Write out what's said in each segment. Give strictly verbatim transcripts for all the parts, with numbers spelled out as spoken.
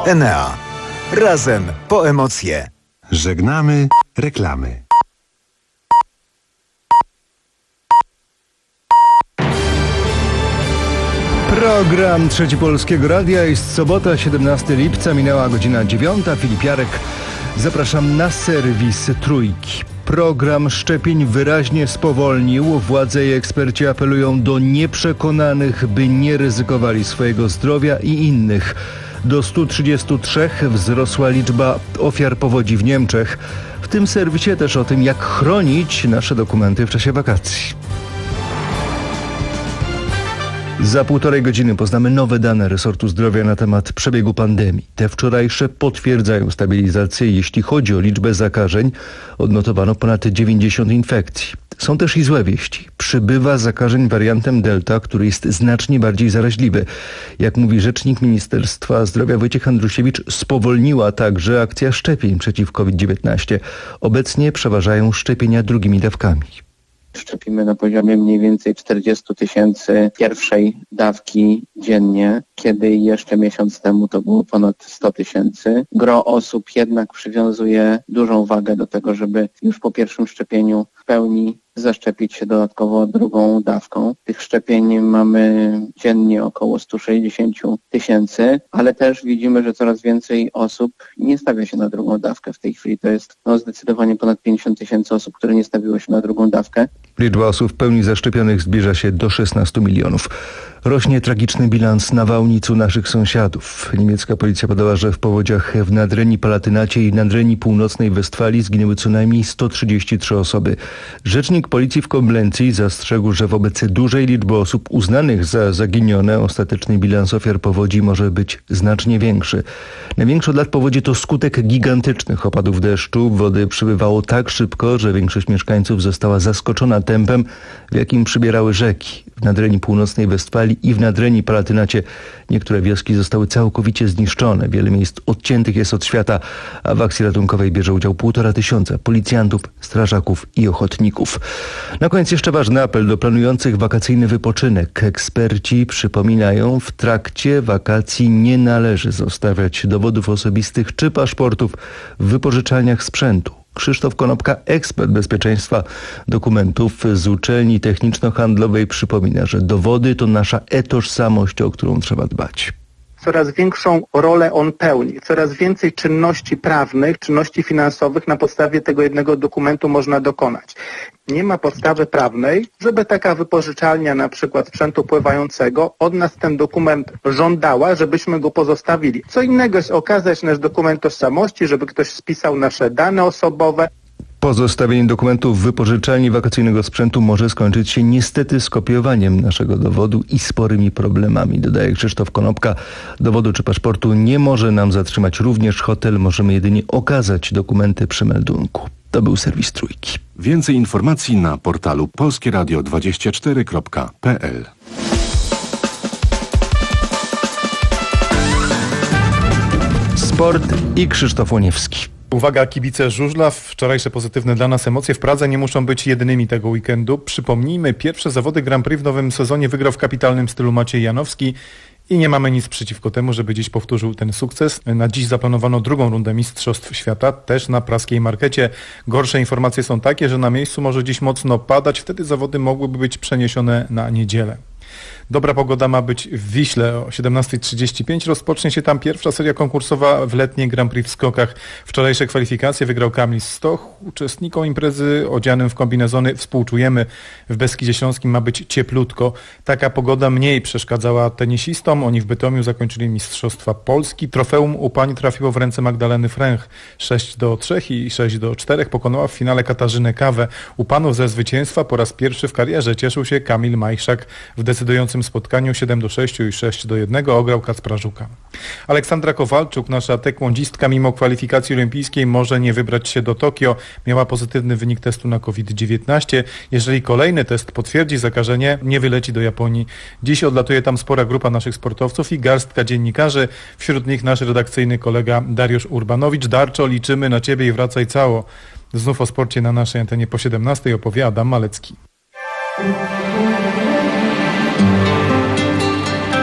Enea. Razem po emocje. Żegnamy reklamy. Program Trzeci Polskiego Radia. Jest sobota, siedemnastego lipca, minęła godzina dziewiąta. Filip Jarek. Zapraszam na serwis Trójki. Program szczepień wyraźnie spowolnił. Władze i eksperci apelują do nieprzekonanych, by nie ryzykowali swojego zdrowia i innych. Do stu trzydziestu trzech wzrosła liczba ofiar powodzi w Niemczech. W tym serwisie też o tym, jak chronić nasze dokumenty w czasie wakacji. Za półtorej godziny poznamy nowe dane resortu zdrowia na temat przebiegu pandemii. Te wczorajsze potwierdzają stabilizację. Jeśli chodzi o liczbę zakażeń, odnotowano ponad dziewięćdziesiąt infekcji. Są też i złe wieści. Przybywa zakażeń wariantem Delta, który jest znacznie bardziej zaraźliwy. Jak mówi rzecznik Ministerstwa Zdrowia Wojciech Andrusiewicz, spowolniła także akcja szczepień przeciw kowid dziewiętnaście. Obecnie przeważają szczepienia drugimi dawkami. Szczepimy na poziomie mniej więcej czterdzieści tysięcy pierwszej dawki dziennie, kiedy jeszcze miesiąc temu to było ponad sto tysięcy. Gro osób jednak przywiązuje dużą wagę do tego, żeby już po pierwszym szczepieniu w pełni zaszczepić się dodatkowo drugą dawką. Tych szczepień mamy dziennie około sto sześćdziesiąt tysięcy, ale też widzimy, że coraz więcej osób nie stawia się na drugą dawkę. W tej chwili to jest no, zdecydowanie ponad pięćdziesiąt tysięcy osób, które nie stawiło się na drugą dawkę. Liczba osób w pełni zaszczepionych zbliża się do szesnastu milionów. Rośnie tragiczny bilans nawałnic u naszych sąsiadów. Niemiecka policja podała, że w powodziach w Nadrenii Palatynacie i Nadrenii Północnej Westfalii zginęły co najmniej sto trzydzieści trzy osoby. Rzecznik policji w Koblencji zastrzegł, że wobec dużej liczby osób uznanych za zaginione ostateczny bilans ofiar powodzi może być znacznie większy. Największe od lat powodzie to skutek gigantycznych opadów deszczu. Wody przybywało tak szybko, że większość mieszkańców została zaskoczona tempem, w jakim przybierały rzeki. W Nadrenii Północnej Westfalii i w Nadrenii Palatynacie niektóre wioski zostały całkowicie zniszczone. Wiele miejsc odciętych jest od świata, a w akcji ratunkowej bierze udział półtora tysiąca policjantów, strażaków i ochotników. Na koniec jeszcze ważny apel do planujących wakacyjny wypoczynek. Eksperci przypominają, w trakcie wakacji nie należy zostawiać dowodów osobistych czy paszportów w wypożyczalniach sprzętu. Krzysztof Konopka, ekspert bezpieczeństwa dokumentów z uczelni techniczno-handlowej, przypomina, że dowody to nasza e-tożsamość, o którą trzeba dbać. Coraz większą rolę on pełni. Coraz więcej czynności prawnych, czynności finansowych na podstawie tego jednego dokumentu można dokonać. Nie ma podstawy prawnej, żeby taka wypożyczalnia na przykład sprzętu pływającego od nas ten dokument żądała, żebyśmy go pozostawili. Co innego jest okazać nasz dokument tożsamości, żeby ktoś spisał nasze dane osobowe. Pozostawienie dokumentów w wypożyczalni wakacyjnego sprzętu może skończyć się niestety skopiowaniem naszego dowodu i sporymi problemami, dodaje Krzysztof Konopka. Dowodu czy paszportu nie może nam zatrzymać również hotel. Możemy jedynie okazać dokumenty przy meldunku. To był serwis Trójki. Więcej informacji na portalu polskie radio dwadzieścia cztery kropka p l. Sport i Krzysztof Łoniewski. Uwaga, kibice żużla, wczorajsze pozytywne dla nas emocje w Pradze nie muszą być jedynymi tego weekendu. Przypomnijmy, pierwsze zawody Grand Prix w nowym sezonie wygrał w kapitalnym stylu Maciej Janowski i nie mamy nic przeciwko temu, żeby dziś powtórzył ten sukces. Na dziś zaplanowano drugą rundę Mistrzostw Świata, też na praskiej markecie. Gorsze informacje są takie, że na miejscu może dziś mocno padać, wtedy zawody mogłyby być przeniesione na niedzielę. Dobra pogoda ma być w Wiśle. O siedemnasta trzydzieści pięć rozpocznie się tam pierwsza seria konkursowa w letniej Grand Prix w skokach. Wczorajsze kwalifikacje wygrał Kamil Stoch. Uczestnikom imprezy odzianym w kombinezony współczujemy. W Beskidzie Śląskim ma być cieplutko. Taka pogoda mniej przeszkadzała tenisistom. Oni w Bytomiu zakończyli Mistrzostwa Polski. Trofeum u pań trafiło w ręce Magdaleny Fręch. sześć do trzech i sześć do czterech pokonała w finale Katarzynę Kawę. U panów ze zwycięstwa po raz pierwszy w karierze cieszył się Kamil Majszak. W decydującym spotkaniu siedem do sześciu i sześć do jednego ograł Kacpra Żuka. Aleksandra Kowalczuk, nasza taekwondzistka, mimo kwalifikacji olimpijskiej może nie wybrać się do Tokio. Miała pozytywny wynik testu na kowid dziewiętnaście. Jeżeli kolejny test potwierdzi zakażenie, nie wyleci do Japonii. Dziś odlatuje tam spora grupa naszych sportowców i garstka dziennikarzy. Wśród nich nasz redakcyjny kolega Dariusz Urbanowicz. Darczo, liczymy na Ciebie i wracaj cało. Znów o sporcie na naszej antenie po siedemnastej opowie Adam Malecki.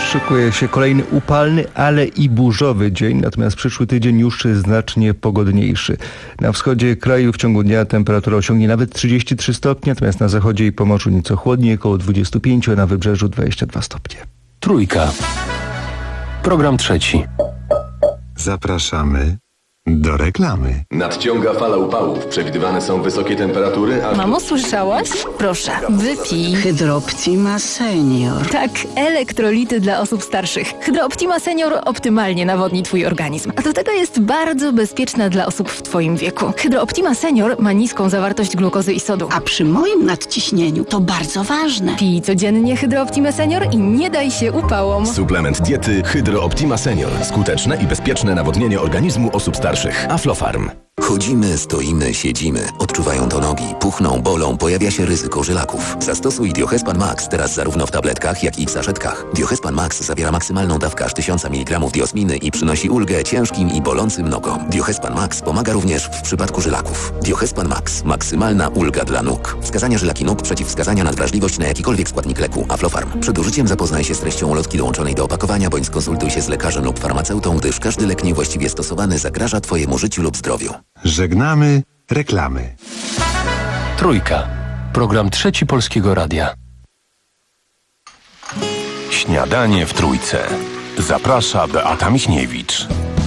Szykuje się kolejny upalny, ale i burzowy dzień, natomiast przyszły tydzień już znacznie pogodniejszy. Na wschodzie kraju w ciągu dnia temperatura osiągnie nawet trzydzieści trzy stopnie, natomiast na zachodzie i Pomorzu nieco chłodniej, około dwadzieścia pięć, a na wybrzeżu dwadzieścia dwa stopnie. Trójka. Program trzeci. Zapraszamy do reklamy. Nadciąga fala upałów. Przewidywane są wysokie temperatury, a... Mamo, słyszałaś? Proszę, wypij. Hydrooptima Senior. Tak, elektrolity dla osób starszych. Hydrooptima Senior optymalnie nawodni twój organizm. A do tego jest bardzo bezpieczna dla osób w twoim wieku. Hydrooptima Senior ma niską zawartość glukozy i sodu. A przy moim nadciśnieniu to bardzo ważne. Pij codziennie Hydrooptima Senior i nie daj się upałom. Suplement diety Hydrooptima Senior. Skuteczne i bezpieczne nawodnienie organizmu osób starszych. Aflofarm. Chodzimy, stoimy, siedzimy. Odczuwają to nogi, puchną, bolą, pojawia się ryzyko żylaków. Zastosuj Diohespan Max teraz zarówno w tabletkach, jak i w saszetkach. Diohespan Max zawiera maksymalną dawkę aż tysiąc miligramów diosminy i przynosi ulgę ciężkim i bolącym nogom. Diohespan Max pomaga również w przypadku żylaków. Diohespan Max. Maksymalna ulga dla nóg. Wskazania żylaki nóg, przeciwwskazania na wrażliwość na jakikolwiek składnik leku. Aflofarm. Przed użyciem zapoznaj się z treścią ulotki dołączonej do opakowania, bądź skonsultuj się z lekarzem lub farmaceutą, gdyż każdy lek niewłaściwie stosowany zagraża twojemu życiu lub zdrowiu. Żegnamy reklamy. Trójka. Program trzeci Polskiego Radia. Śniadanie w Trójce. Zaprasza Beata Michniewicz.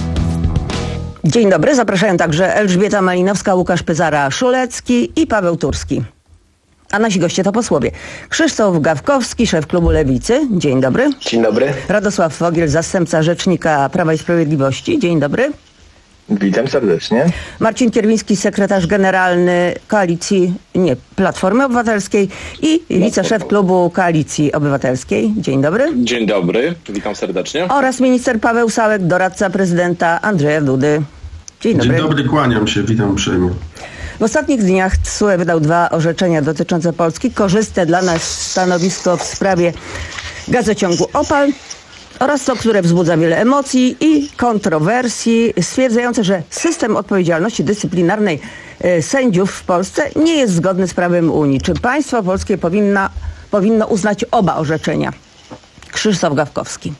Dzień dobry, zapraszają także Elżbieta Malinowska, Łukasz Pyzara-Szulecki i Paweł Turski. A nasi goście to posłowie. Krzysztof Gawkowski, szef klubu Lewicy. Dzień dobry. Dzień dobry. Radosław Fogiel, zastępca rzecznika Prawa i Sprawiedliwości. Dzień dobry. Witam serdecznie. Marcin Kierwiński, sekretarz generalny Koalicji, nie, Platformy Obywatelskiej i wiceszef klubu Koalicji Obywatelskiej. Dzień dobry. Dzień dobry, witam serdecznie. Oraz minister Paweł Sałek, doradca prezydenta Andrzeja Dudy. Dzień dobry. Dzień dobry, kłaniam się, witam uprzejmie. W ostatnich dniach T S U E wydał dwa orzeczenia dotyczące Polski. Korzystne dla nas stanowisko w sprawie gazociągu Opal oraz to, które wzbudza wiele emocji i kontrowersji, stwierdzające, że system odpowiedzialności dyscyplinarnej sędziów w Polsce nie jest zgodny z prawem Unii. Czy państwo polskie powinna, powinno uznać oba orzeczenia? Krzysztof Gawkowski.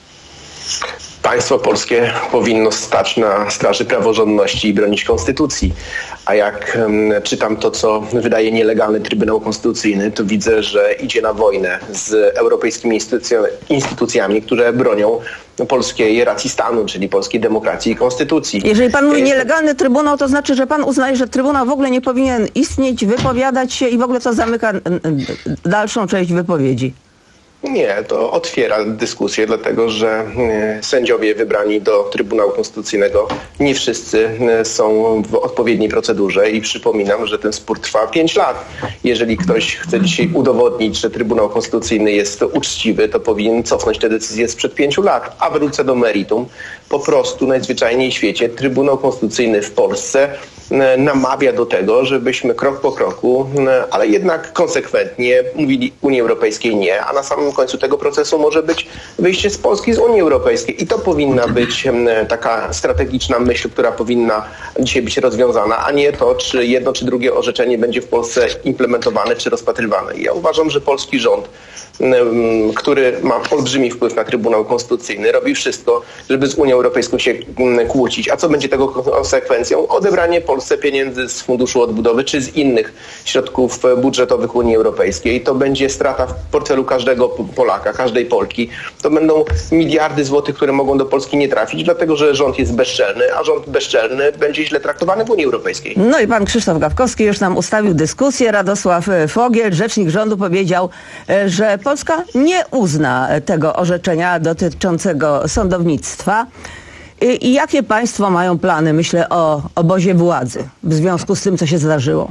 Państwo polskie powinno stać na straży praworządności i bronić konstytucji. A jak um, czytam to, co wydaje nielegalny Trybunał Konstytucyjny, to widzę, że idzie na wojnę z europejskimi instytucjami, instytucjami które bronią polskiej racji stanu, czyli polskiej demokracji i konstytucji. Jeżeli pan mówi nielegalny Trybunał, to znaczy, że pan uznaje, że Trybunał w ogóle nie powinien istnieć, wypowiadać się i w ogóle to zamyka dalszą część wypowiedzi. Nie, to otwiera dyskusję, dlatego że sędziowie wybrani do Trybunału Konstytucyjnego nie wszyscy są w odpowiedniej procedurze i przypominam, że ten spór trwa pięć lat. Jeżeli ktoś chce dzisiaj udowodnić, że Trybunał Konstytucyjny jest uczciwy, to powinien cofnąć tę decyzję sprzed pięciu lat. A wrócę do meritum. Po prostu najzwyczajniej w świecie Trybunał Konstytucyjny w Polsce namawia do tego, żebyśmy krok po kroku, ale jednak konsekwentnie mówili Unii Europejskiej nie, a na samym końcu tego procesu może być wyjście z Polski z Unii Europejskiej. I to powinna być taka strategiczna myśl, która powinna dzisiaj być rozwiązana, a nie to, czy jedno czy drugie orzeczenie będzie w Polsce implementowane czy rozpatrywane. I ja uważam, że polski rząd, który ma olbrzymi wpływ na Trybunał Konstytucyjny, robi wszystko, żeby z Unią Europejską się kłócić. A co będzie tego konsekwencją? Odebranie Polsce pieniędzy z Funduszu Odbudowy czy z innych środków budżetowych Unii Europejskiej. To będzie strata w portfelu każdego Polaka, każdej Polki. To będą miliardy złotych, które mogą do Polski nie trafić, dlatego że rząd jest bezczelny, a rząd bezczelny będzie źle traktowany w Unii Europejskiej. No i pan Krzysztof Gawkowski już nam ustawił dyskusję. Radosław Fogiel, rzecznik rządu, powiedział, że Polska nie uzna tego orzeczenia dotyczącego sądownictwa. I, i jakie państwo mają plany, myślę, o obozie władzy w związku z tym, co się zdarzyło?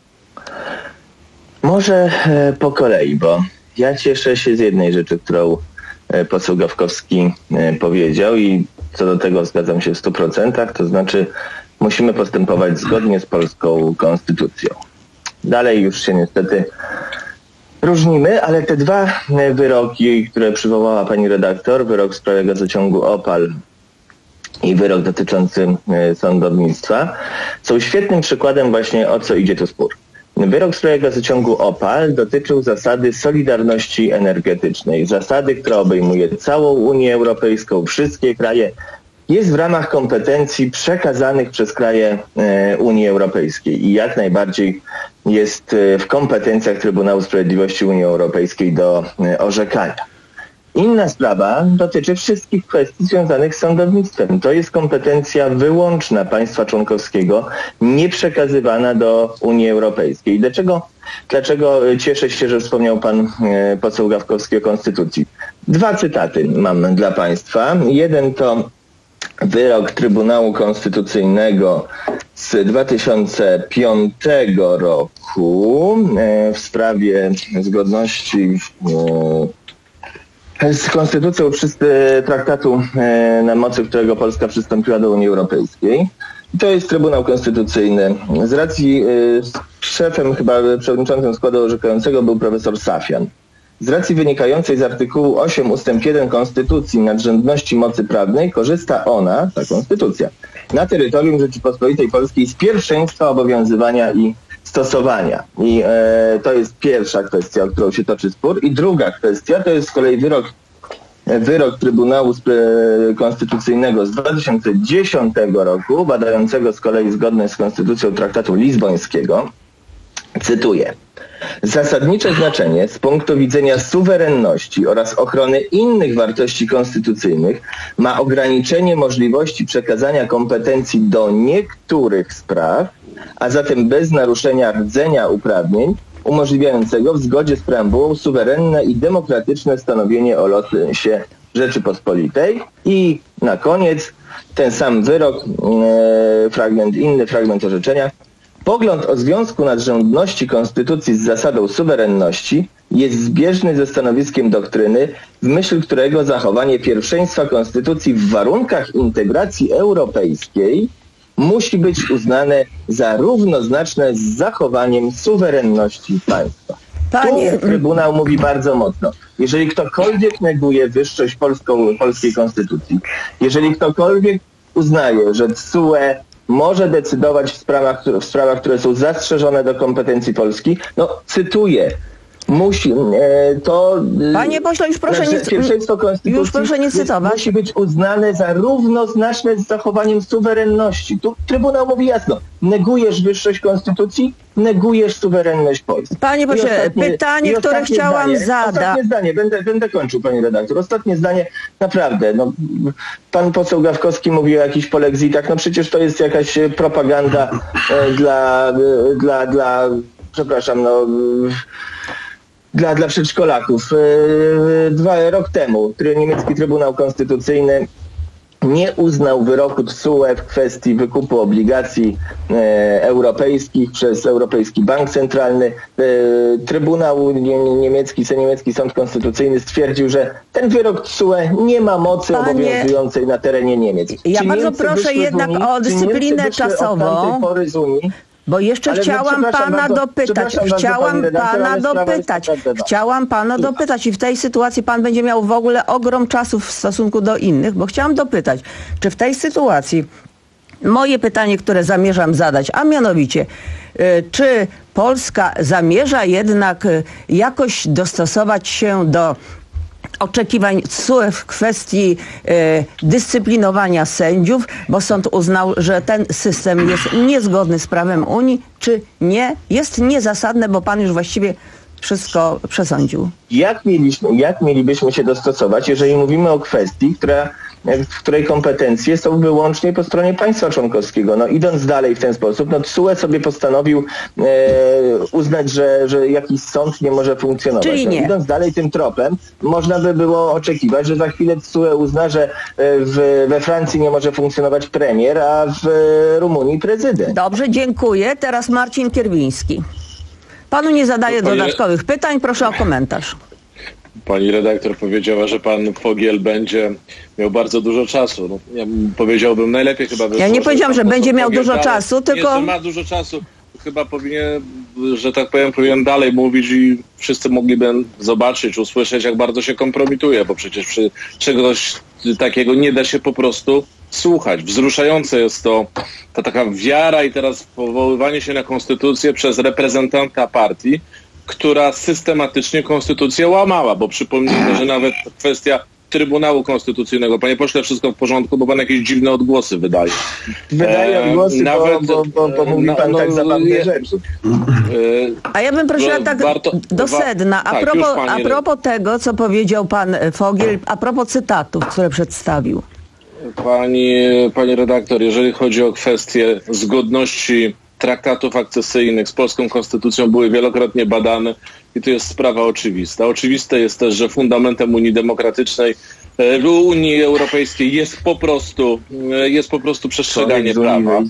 Może po kolei, bo ja cieszę się z jednej rzeczy, którą poseł Gawkowski powiedział i co do tego zgadzam się w stu procentach, to znaczy musimy postępować zgodnie z polską konstytucją. Dalej już się niestety różnimy, ale te dwa wyroki, które przywołała pani redaktor, wyrok w sprawie gazociągu Opal i wyrok dotyczący sądownictwa, są świetnym przykładem właśnie, o co idzie tu spór. Wyrok w sprawie gazociągu Opal dotyczył zasady solidarności energetycznej, zasady, która obejmuje całą Unię Europejską, wszystkie kraje. Jest w ramach kompetencji przekazanych przez kraje e, Unii Europejskiej i jak najbardziej jest e, w kompetencjach Trybunału Sprawiedliwości Unii Europejskiej do e, orzekania. Inna sprawa dotyczy wszystkich kwestii związanych z sądownictwem. To jest kompetencja wyłączna państwa członkowskiego, nie przekazywana do Unii Europejskiej. Dlaczego, dlaczego cieszę się, że wspomniał pan e, poseł Gawkowski o Konstytucji? Dwa cytaty mam dla państwa. Jeden to wyrok Trybunału Konstytucyjnego z dwa tysiące piątego roku e, w sprawie zgodności e, z Konstytucją traktatu, e, na mocy którego Polska przystąpiła do Unii Europejskiej. To jest Trybunał Konstytucyjny. Z racji e, szefem, chyba przewodniczącym składu orzekającego był profesor Safian. Z racji wynikającej z artykułu osiem ustęp jeden Konstytucji nadrzędności mocy prawnej korzysta ona, ta Konstytucja, na terytorium Rzeczypospolitej Polskiej z pierwszeństwa obowiązywania i stosowania. I e, to jest pierwsza kwestia, o którą się toczy spór. I druga kwestia to jest z kolei wyrok, wyrok Trybunału Konstytucyjnego z dwa tysiące dziesiątego roku, badającego z kolei zgodność z Konstytucją Traktatu Lizbońskiego. Cytuję. Zasadnicze znaczenie z punktu widzenia suwerenności oraz ochrony innych wartości konstytucyjnych ma ograniczenie możliwości przekazania kompetencji do niektórych spraw, a zatem bez naruszenia rdzenia uprawnień, umożliwiającego w zgodzie z preambułą suwerenne i demokratyczne stanowienie o losie Rzeczypospolitej. I na koniec ten sam wyrok, e, fragment, inny fragment orzeczenia. Pogląd o związku nadrzędności Konstytucji z zasadą suwerenności jest zbieżny ze stanowiskiem doktryny, w myśl którego zachowanie pierwszeństwa Konstytucji w warunkach integracji europejskiej musi być uznane za równoznaczne z zachowaniem suwerenności państwa. Panie... Tu Trybunał mówi bardzo mocno. Jeżeli ktokolwiek neguje wyższość polską, polskiej Konstytucji, jeżeli ktokolwiek uznaje, że T S U E może decydować w sprawach, w sprawach, które są zastrzeżone do kompetencji Polski, no cytuję, musi e, to... Panie pośle, już proszę nie, pierwszeństwo Konstytucji już proszę nie cytować. Musi być uznane za równoznaczne z zachowaniem suwerenności. Tu Trybunał mówi jasno, negujesz wyższość Konstytucji, negujesz suwerenność Polski. Panie pośle, pytanie, które chciałam zdanie, zadać. Ostatnie zdanie, będę, będę kończył, pani redaktor. Ostatnie zdanie, naprawdę, no, pan poseł Gawkowski mówi o jakichś polexitach, no przecież to jest jakaś propaganda e, dla, e, dla, dla, przepraszam, no... Dla, dla przedszkolaków. Dwa rok temu niemiecki Trybunał Konstytucyjny nie uznał wyroku T S U E w kwestii wykupu obligacji e, europejskich przez Europejski Bank Centralny. E, Trybunał niemiecki, niemiecki Sąd Konstytucyjny stwierdził, że ten wyrok T S U E nie ma mocy Panie, obowiązującej na terenie Niemiec. Ja Ci bardzo Niemcy proszę jednak Unii, o dyscyplinę czasową. Pory z Unii, Bo jeszcze ale chciałam no, pana bardzo, dopytać, chciałam redaktor, pana dopytać, chciałam pana dopytać i w tej sytuacji pan będzie miał w ogóle ogrom czasu w stosunku do innych, bo chciałam dopytać, czy w tej sytuacji moje pytanie, które zamierzam zadać, a mianowicie, czy Polska zamierza jednak jakoś dostosować się do oczekiwań T S U E w kwestii e, dyscyplinowania sędziów, bo sąd uznał, że ten system jest niezgodny z prawem Unii, czy nie? Jest niezasadne, bo pan już właściwie wszystko przesądził. Jak mieliśmy, jak mielibyśmy się dostosować, jeżeli mówimy o kwestii, która, w której kompetencje są wyłącznie po stronie państwa członkowskiego? No idąc dalej w ten sposób, no T S U E sobie postanowił e, uznać, że, że jakiś sąd nie może funkcjonować. Czyli nie. No, idąc dalej tym tropem, można by było oczekiwać, że za chwilę T S U E uzna, że w, we Francji nie może funkcjonować premier, a w Rumunii prezydent. Dobrze, dziękuję. Teraz Marcin Kierwiński. Panu nie zadaję Panie... dodatkowych pytań, proszę o komentarz. Pani redaktor powiedziała, że pan Fogiel będzie miał bardzo dużo czasu. No, ja powiedziałbym najlepiej chyba... Ja nie powiedziałam, że będzie miał Fogiel dużo dalej, czasu, tylko... Nie, że ma dużo czasu. Chyba powinien że tak powiem, powinien dalej mówić i wszyscy mogliby zobaczyć, usłyszeć, jak bardzo się kompromituje, bo przecież przy czegoś takiego nie da się po prostu słuchać. Wzruszające jest to, ta taka wiara i teraz powoływanie się na konstytucję przez reprezentanta partii, która systematycznie konstytucję łamała, bo przypomnijmy, że nawet kwestia Trybunału Konstytucyjnego. Panie pośle, wszystko w porządku, bo pan jakieś dziwne odgłosy wydaje. Wydaje odgłosy, e, nawet, bo, bo, bo mówi pan no, tak zabawne je, rzeczy. E, A ja bym prosiła tak warto, do sedna. A, tak, propos, a propos tego, co powiedział pan Fogiel, a propos cytatów, które przedstawił. Pani, pani redaktor, jeżeli chodzi o kwestię zgodności traktatów akcesyjnych z polską konstytucją, były wielokrotnie badane i to jest sprawa oczywista. Oczywiste jest też, że fundamentem Unii Demokratycznej, Unii Europejskiej jest po prostu, jest po prostu przestrzeganie prawa.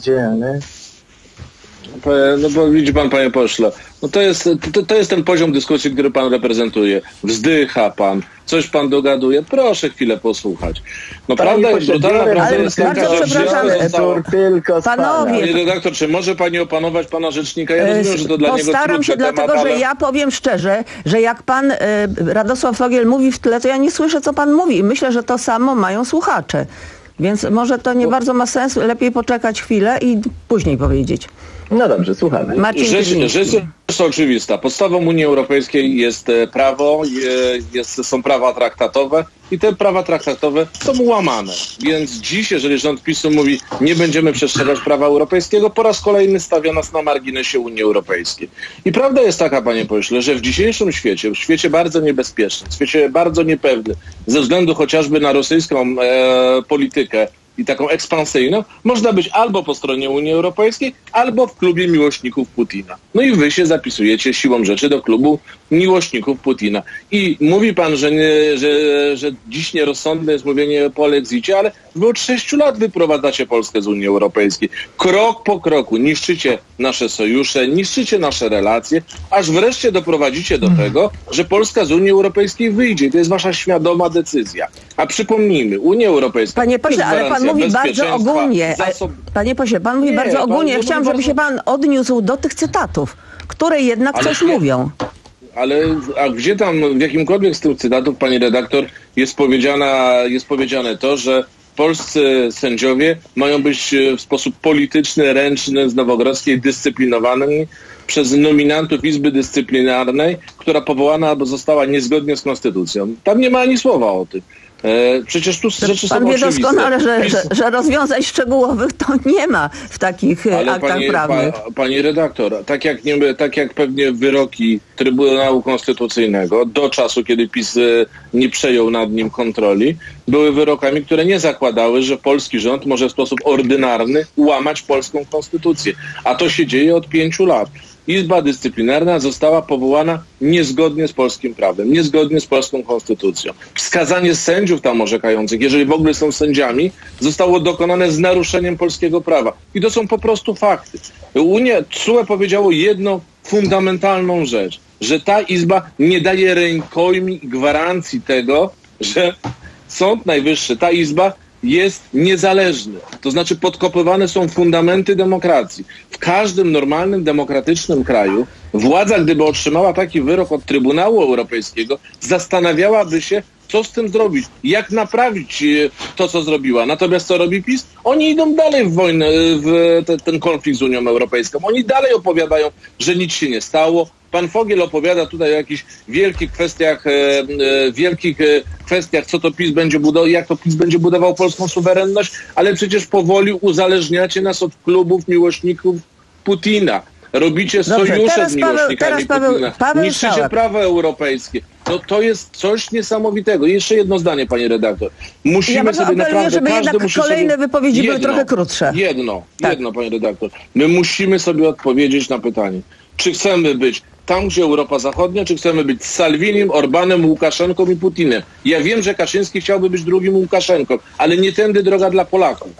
No bo widzi pan, panie pośle, no to jest, to, to jest ten poziom dyskusji, który pan reprezentuje. Wzdycha pan, coś pan dogaduje. Proszę chwilę posłuchać. No prawda jest, brutalna prawda jest taka, że przepraszam, tylko panowie. Panie redaktor, czy może pani opanować pana rzecznika? Ja rozumiem, że to dla niego Postaram się temat, dlatego, ale... że ja powiem szczerze, że jak pan y, Radosław Fogiel mówi w tle, to ja nie słyszę, co pan mówi i myślę, że to samo mają słuchacze. Więc może to nie bo... bardzo ma sens, lepiej poczekać chwilę i później powiedzieć. No dobrze, słuchamy. Rzecz, rzecz jest oczywista. Podstawą Unii Europejskiej jest prawo, jest, są prawa traktatowe i te prawa traktatowe są łamane. Więc dziś, jeżeli rząd PiSu mówi, nie będziemy przestrzegać prawa europejskiego, po raz kolejny stawia nas na marginesie Unii Europejskiej. I prawda jest taka, panie pośle, że w dzisiejszym świecie, w świecie bardzo niebezpiecznym, w świecie bardzo niepewnym, ze względu chociażby na rosyjską e, politykę, i taką ekspansyjną, można być albo po stronie Unii Europejskiej, albo w klubie miłośników Putina. No i wy się zapisujecie siłą rzeczy do klubu miłośników Putina. I mówi pan, że, nie, że, że dziś nierozsądne jest mówienie o polexicie, ale wy od sześciu lat wyprowadzacie Polskę z Unii Europejskiej. Krok po kroku niszczycie nasze sojusze, niszczycie nasze relacje, aż wreszcie doprowadzicie do tego, że Polska z Unii Europejskiej wyjdzie. To jest wasza świadoma decyzja. A przypomnijmy, Unia Europejska... Panie pośle, ale pan mówi bardzo ogólnie. Zasob... Panie pośle, pan mówi nie, bardzo ogólnie. Ja chciałam, żeby bardzo... się pan odniósł do tych cytatów, które jednak ale coś nie... mówią. Ale a gdzie tam, w jakimkolwiek z tych cytatów, pani redaktor, jest, powiedziana, jest powiedziane to, że polscy sędziowie mają być w sposób polityczny, ręczny, z Nowogrodzkiej dyscyplinowani przez nominantów Izby Dyscyplinarnej, która powołana została niezgodnie z konstytucją. Tam nie ma ani słowa o tym. E, przecież tu rzeczy Pan są wie oczywiste. doskonale, że, że, że rozwiązań szczegółowych to nie ma w takich ale aktach pani, prawnych. Pa, pani redaktor, tak jak, nie, tak jak pewnie wyroki Trybunału Konstytucyjnego do czasu, kiedy PiS nie przejął nad nim kontroli, były wyrokami, które nie zakładały, że polski rząd może w sposób ordynarny łamać polską konstytucję. A to się dzieje od pięciu lat. Izba Dyscyplinarna została powołana niezgodnie z polskim prawem, niezgodnie z polską konstytucją. Wskazanie sędziów tam orzekających, jeżeli w ogóle są sędziami, zostało dokonane z naruszeniem polskiego prawa. I to są po prostu fakty. Unia, T S U E powiedziało jedną fundamentalną rzecz, że ta Izba nie daje rękojmi i gwarancji tego, że Sąd Najwyższy, ta Izba jest niezależny. To znaczy podkopywane są fundamenty demokracji. W każdym normalnym, demokratycznym kraju władza, gdyby otrzymała taki wyrok od Trybunału Europejskiego, zastanawiałaby się, co z tym zrobić, jak naprawić to, co zrobiła. Natomiast co robi PiS? Oni idą dalej w wojnę, w te, ten konflikt z Unią Europejską. Oni dalej opowiadają, że nic się nie stało. Pan Fogiel opowiada tutaj o jakichś wielkich kwestiach, e, e, wielkich e, kwestiach, co to PiS będzie budował, jak to PiS będzie budował polską suwerenność, ale przecież powoli uzależniacie nas od klubów miłośników Putina. Robicie Dobrze, sojusze z miłośnikami teraz Paweł, Putina. Paweł Niszczycie Sałak. prawo europejskie. No to jest coś niesamowitego. I jeszcze jedno zdanie, pani redaktor. Musimy ja bardzo sobie apeluję, naprawdę... żeby każdy jednak musi kolejne sobie... wypowiedzi jedno, były trochę krótsze. Jedno, tak. jedno, pani redaktor. My musimy sobie odpowiedzieć na pytanie, czy chcemy być tam, gdzie Europa Zachodnia, czy chcemy być z Salvinim, Orbanem, Łukaszenką i Putinem. Ja wiem, że Kaczyński chciałby być drugim Łukaszenką, ale nie tędy droga dla Polaków.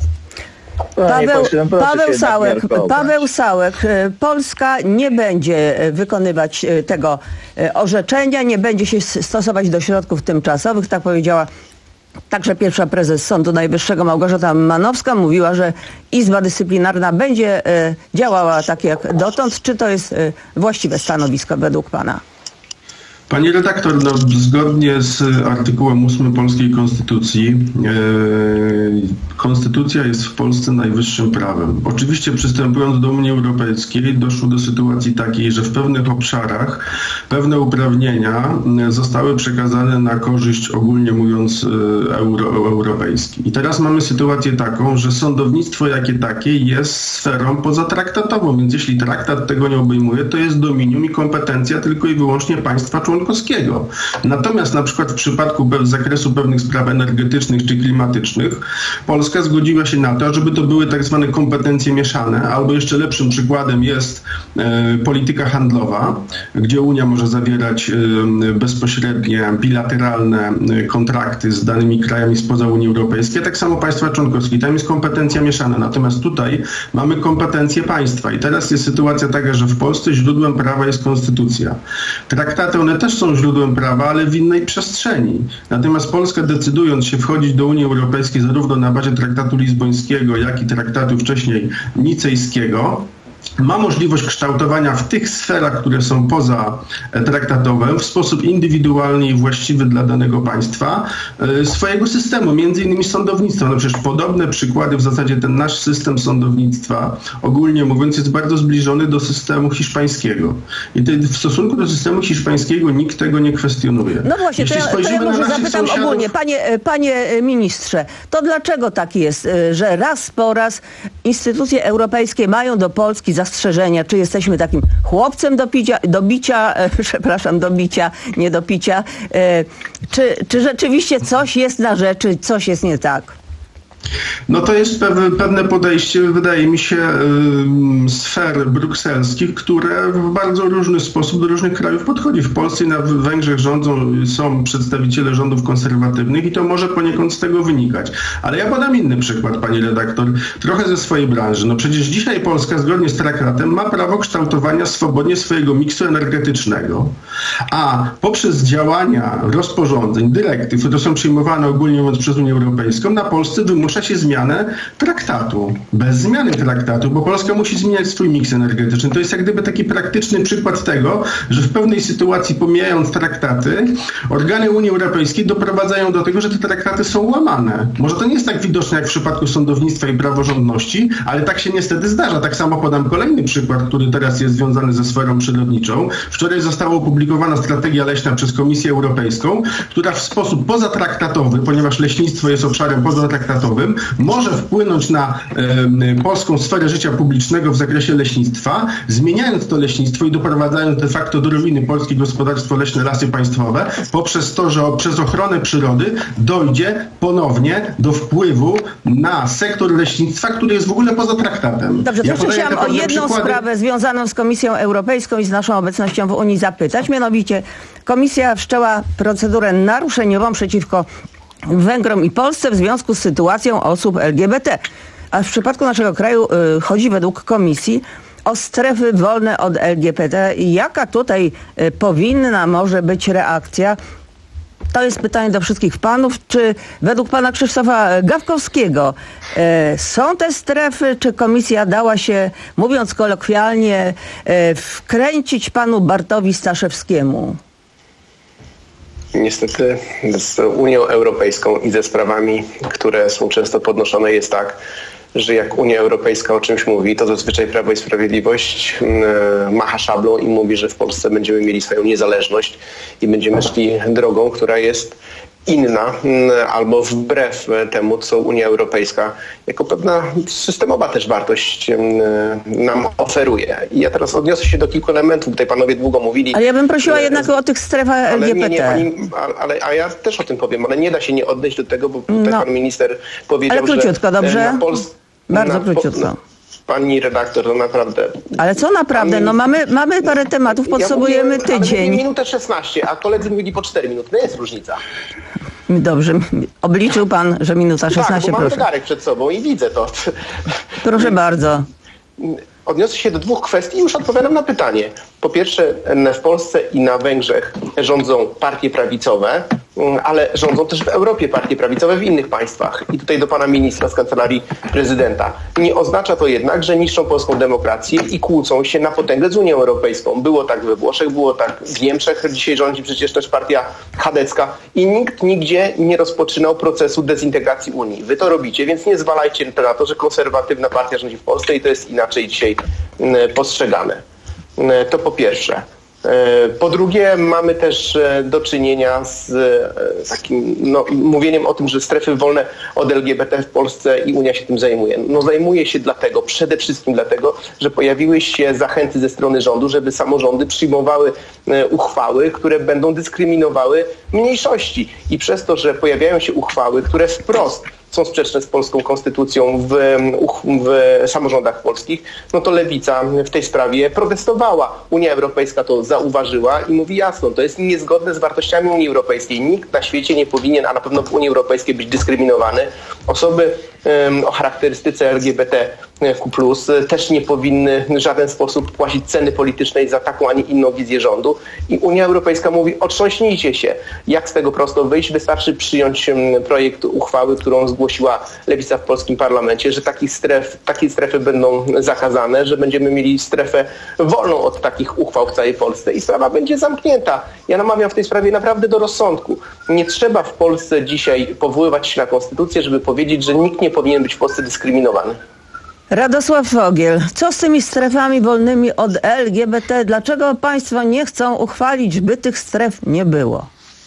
Paweł, Paweł Sałek, Paweł Sałek, Polska nie będzie wykonywać tego orzeczenia, nie będzie się stosować do środków tymczasowych, tak powiedziała Także pierwsza prezes Sądu Najwyższego Małgorzata Manowska mówiła, że Izba Dyscyplinarna będzie e, działała tak jak dotąd. Czy to jest e, właściwe stanowisko według pana? Pani redaktor, no, zgodnie z artykułem ósmym polskiej konstytucji, e, konstytucja jest w Polsce najwyższym prawem. Oczywiście przystępując do Unii Europejskiej doszło do sytuacji takiej, że w pewnych obszarach pewne uprawnienia zostały przekazane na korzyść, ogólnie mówiąc, euro, europejskiej. I teraz mamy sytuację taką, że sądownictwo jakie takie jest sferą pozatraktatową, więc jeśli traktat tego nie obejmuje, to jest dominium i kompetencja tylko i wyłącznie państwa członkowskiego. Natomiast na przykład w przypadku z zakresu pewnych spraw energetycznych czy klimatycznych Polska zgodziła się na to, żeby to były tak zwane kompetencje mieszane, albo jeszcze lepszym przykładem jest e, polityka handlowa, gdzie Unia może zawierać e, bezpośrednie, bilateralne e, kontrakty z danymi krajami spoza Unii Europejskiej, tak samo państwa członkowskie. Tam jest kompetencja mieszana, natomiast tutaj mamy kompetencje państwa i teraz jest sytuacja taka, że w Polsce źródłem prawa jest konstytucja. Traktaty, one też są źródłem prawa, ale w innej przestrzeni. Natomiast Polska, decydując się wchodzić do Unii Europejskiej zarówno na bazie traktatu lizbońskiego, jak i traktatu wcześniej nicejskiego, ma możliwość kształtowania w tych sferach, które są poza traktatowe, w sposób indywidualny i właściwy dla danego państwa swojego systemu, między innymi sądownictwa. No przecież podobne przykłady, w zasadzie ten nasz system sądownictwa, ogólnie mówiąc, jest bardzo zbliżony do systemu hiszpańskiego. I te, w stosunku do systemu hiszpańskiego nikt tego nie kwestionuje. No właśnie, to ja, to ja może zapytam sąsiadów... ogólnie. Panie, panie ministrze, to dlaczego tak jest, że raz po raz instytucje europejskie mają do Polski zastrzeżenia, czy jesteśmy takim chłopcem do picia, do bicia, e, przepraszam, do bicia, nie do picia, e, czy, czy rzeczywiście coś jest na rzeczy, coś jest nie tak? No to jest pewne podejście, wydaje mi się, sfer brukselskich, które w bardzo różny sposób do różnych krajów podchodzi. W Polsce i na Węgrzech rządzą, są przedstawiciele rządów konserwatywnych i to może poniekąd z tego wynikać. Ale ja podam inny przykład, pani redaktor, trochę ze swojej branży. No przecież dzisiaj Polska zgodnie z traktatem ma prawo kształtowania swobodnie swojego miksu energetycznego, a poprzez działania rozporządzeń, dyrektyw, które są przyjmowane ogólnie mówiąc przez Unię Europejską, na Polsce wymusza się zmianę traktatu. Bez zmiany traktatu, bo Polska musi zmieniać swój miks energetyczny. To jest jak gdyby taki praktyczny przykład tego, że w pewnej sytuacji, pomijając traktaty, organy Unii Europejskiej doprowadzają do tego, że te traktaty są łamane. Może to nie jest tak widoczne jak w przypadku sądownictwa i praworządności, ale tak się niestety zdarza. Tak samo podam kolejny przykład, który teraz jest związany ze sferą przyrodniczą. Wczoraj została opublikowana strategia leśna przez Komisję Europejską, która w sposób pozatraktatowy, ponieważ leśnictwo jest obszarem pozatraktatowym, może wpłynąć na e, polską sferę życia publicznego w zakresie leśnictwa, zmieniając to leśnictwo i doprowadzając de facto do ruiny polskie gospodarstwo leśne, lasy państwowe, poprzez to, że przez ochronę przyrody dojdzie ponownie do wpływu na sektor leśnictwa, który jest w ogóle poza traktatem. Dobrze, to ja jeszcze chciałam o jedną przykłady... sprawę związaną z Komisją Europejską i z naszą obecnością w Unii zapytać. Mianowicie Komisja wszczęła procedurę naruszeniową przeciwko Węgrom i Polsce w związku z sytuacją osób L G B T. A w przypadku naszego kraju y, chodzi według Komisji o strefy wolne od L G B T. Jaka tutaj y, powinna może być reakcja? To jest pytanie do wszystkich panów. Czy według pana Krzysztofa Gawkowskiego y, są te strefy, czy Komisja dała się, mówiąc kolokwialnie, y, wkręcić panu Bartowi Staszewskiemu? Niestety z Unią Europejską i ze sprawami, które są często podnoszone, jest tak, że jak Unia Europejska o czymś mówi, to zazwyczaj Prawo i Sprawiedliwość yy, macha szablą i mówi, że w Polsce będziemy mieli swoją niezależność i będziemy szli drogą, która jest inna albo wbrew temu, co Unia Europejska jako pewna systemowa też wartość nam oferuje. I ja teraz odniosę się do kilku elementów. Tutaj panowie długo mówili. Ale ja bym prosiła jednak o tych strefach L G B T. Nie, nie, pani, ale, a ja też o tym powiem, ale nie da się nie odnieść do tego, bo tutaj no. pan minister powiedział, ale króciutko, że dobrze? Na Pols- Bardzo na, króciutko. Na, Pani redaktor, to naprawdę... Ale co naprawdę? No mamy, mamy parę tematów, potrzebujemy ja mówię, tydzień. minutę szesnaście, a koledzy mówili po cztery minuty. To jest różnica. Dobrze. Obliczył pan, że minuta szesnaście, tak, bo proszę. mam zegarek przed sobą i widzę to. Proszę bardzo. Odniosę się do dwóch kwestii i już odpowiadam na pytanie. Po pierwsze, w Polsce i na Węgrzech rządzą partie prawicowe, ale rządzą też w Europie partie prawicowe w innych państwach. I tutaj do pana ministra z Kancelarii Prezydenta. Nie oznacza to jednak, że niszczą polską demokrację i kłócą się na potęgę z Unią Europejską. Było tak we Włoszech, było tak w Niemczech. Dzisiaj rządzi przecież też partia chadecka i nikt nigdzie nie rozpoczynał procesu dezintegracji Unii. Wy to robicie, więc nie zwalajcie na to, że konserwatywna partia rządzi w Polsce i to jest inaczej dzisiaj postrzegane. To po pierwsze. Po drugie, mamy też do czynienia z takim no, mówieniem o tym, że strefy wolne od L G B T w Polsce i Unia się tym zajmuje. No zajmuje się dlatego, przede wszystkim dlatego, że pojawiły się zachęty ze strony rządu, żeby samorządy przyjmowały uchwały, które będą dyskryminowały mniejszości. I przez to, że pojawiają się uchwały, które wprost są sprzeczne z polską konstytucją w, w samorządach polskich, no to Lewica w tej sprawie protestowała. Unia Europejska to zauważyła i mówi jasno, to jest niezgodne z wartościami Unii Europejskiej. Nikt na świecie nie powinien, a na pewno w Unii Europejskiej być dyskryminowany. Osoby um, o charakterystyce L G B T Q plus, też nie powinny w żaden sposób płacić ceny politycznej za taką, a nie inną wizję rządu. I Unia Europejska mówi, otrząśnijcie się. Jak z tego prosto wyjść? Wystarczy przyjąć projekt uchwały, którą zgłosiła Lewica w polskim parlamencie, że takich stref, takie strefy będą zakazane, że będziemy mieli strefę wolną od takich uchwał w całej Polsce i sprawa będzie zamknięta. Ja namawiam w tej sprawie naprawdę do rozsądku. Nie trzeba w Polsce dzisiaj powoływać się na konstytucję, żeby powiedzieć, że nikt nie powinien być w Polsce dyskryminowany. Radosław Fogiel, co z tymi strefami wolnymi od L G B T? Dlaczego państwo nie chcą uchwalić, by tych stref nie było?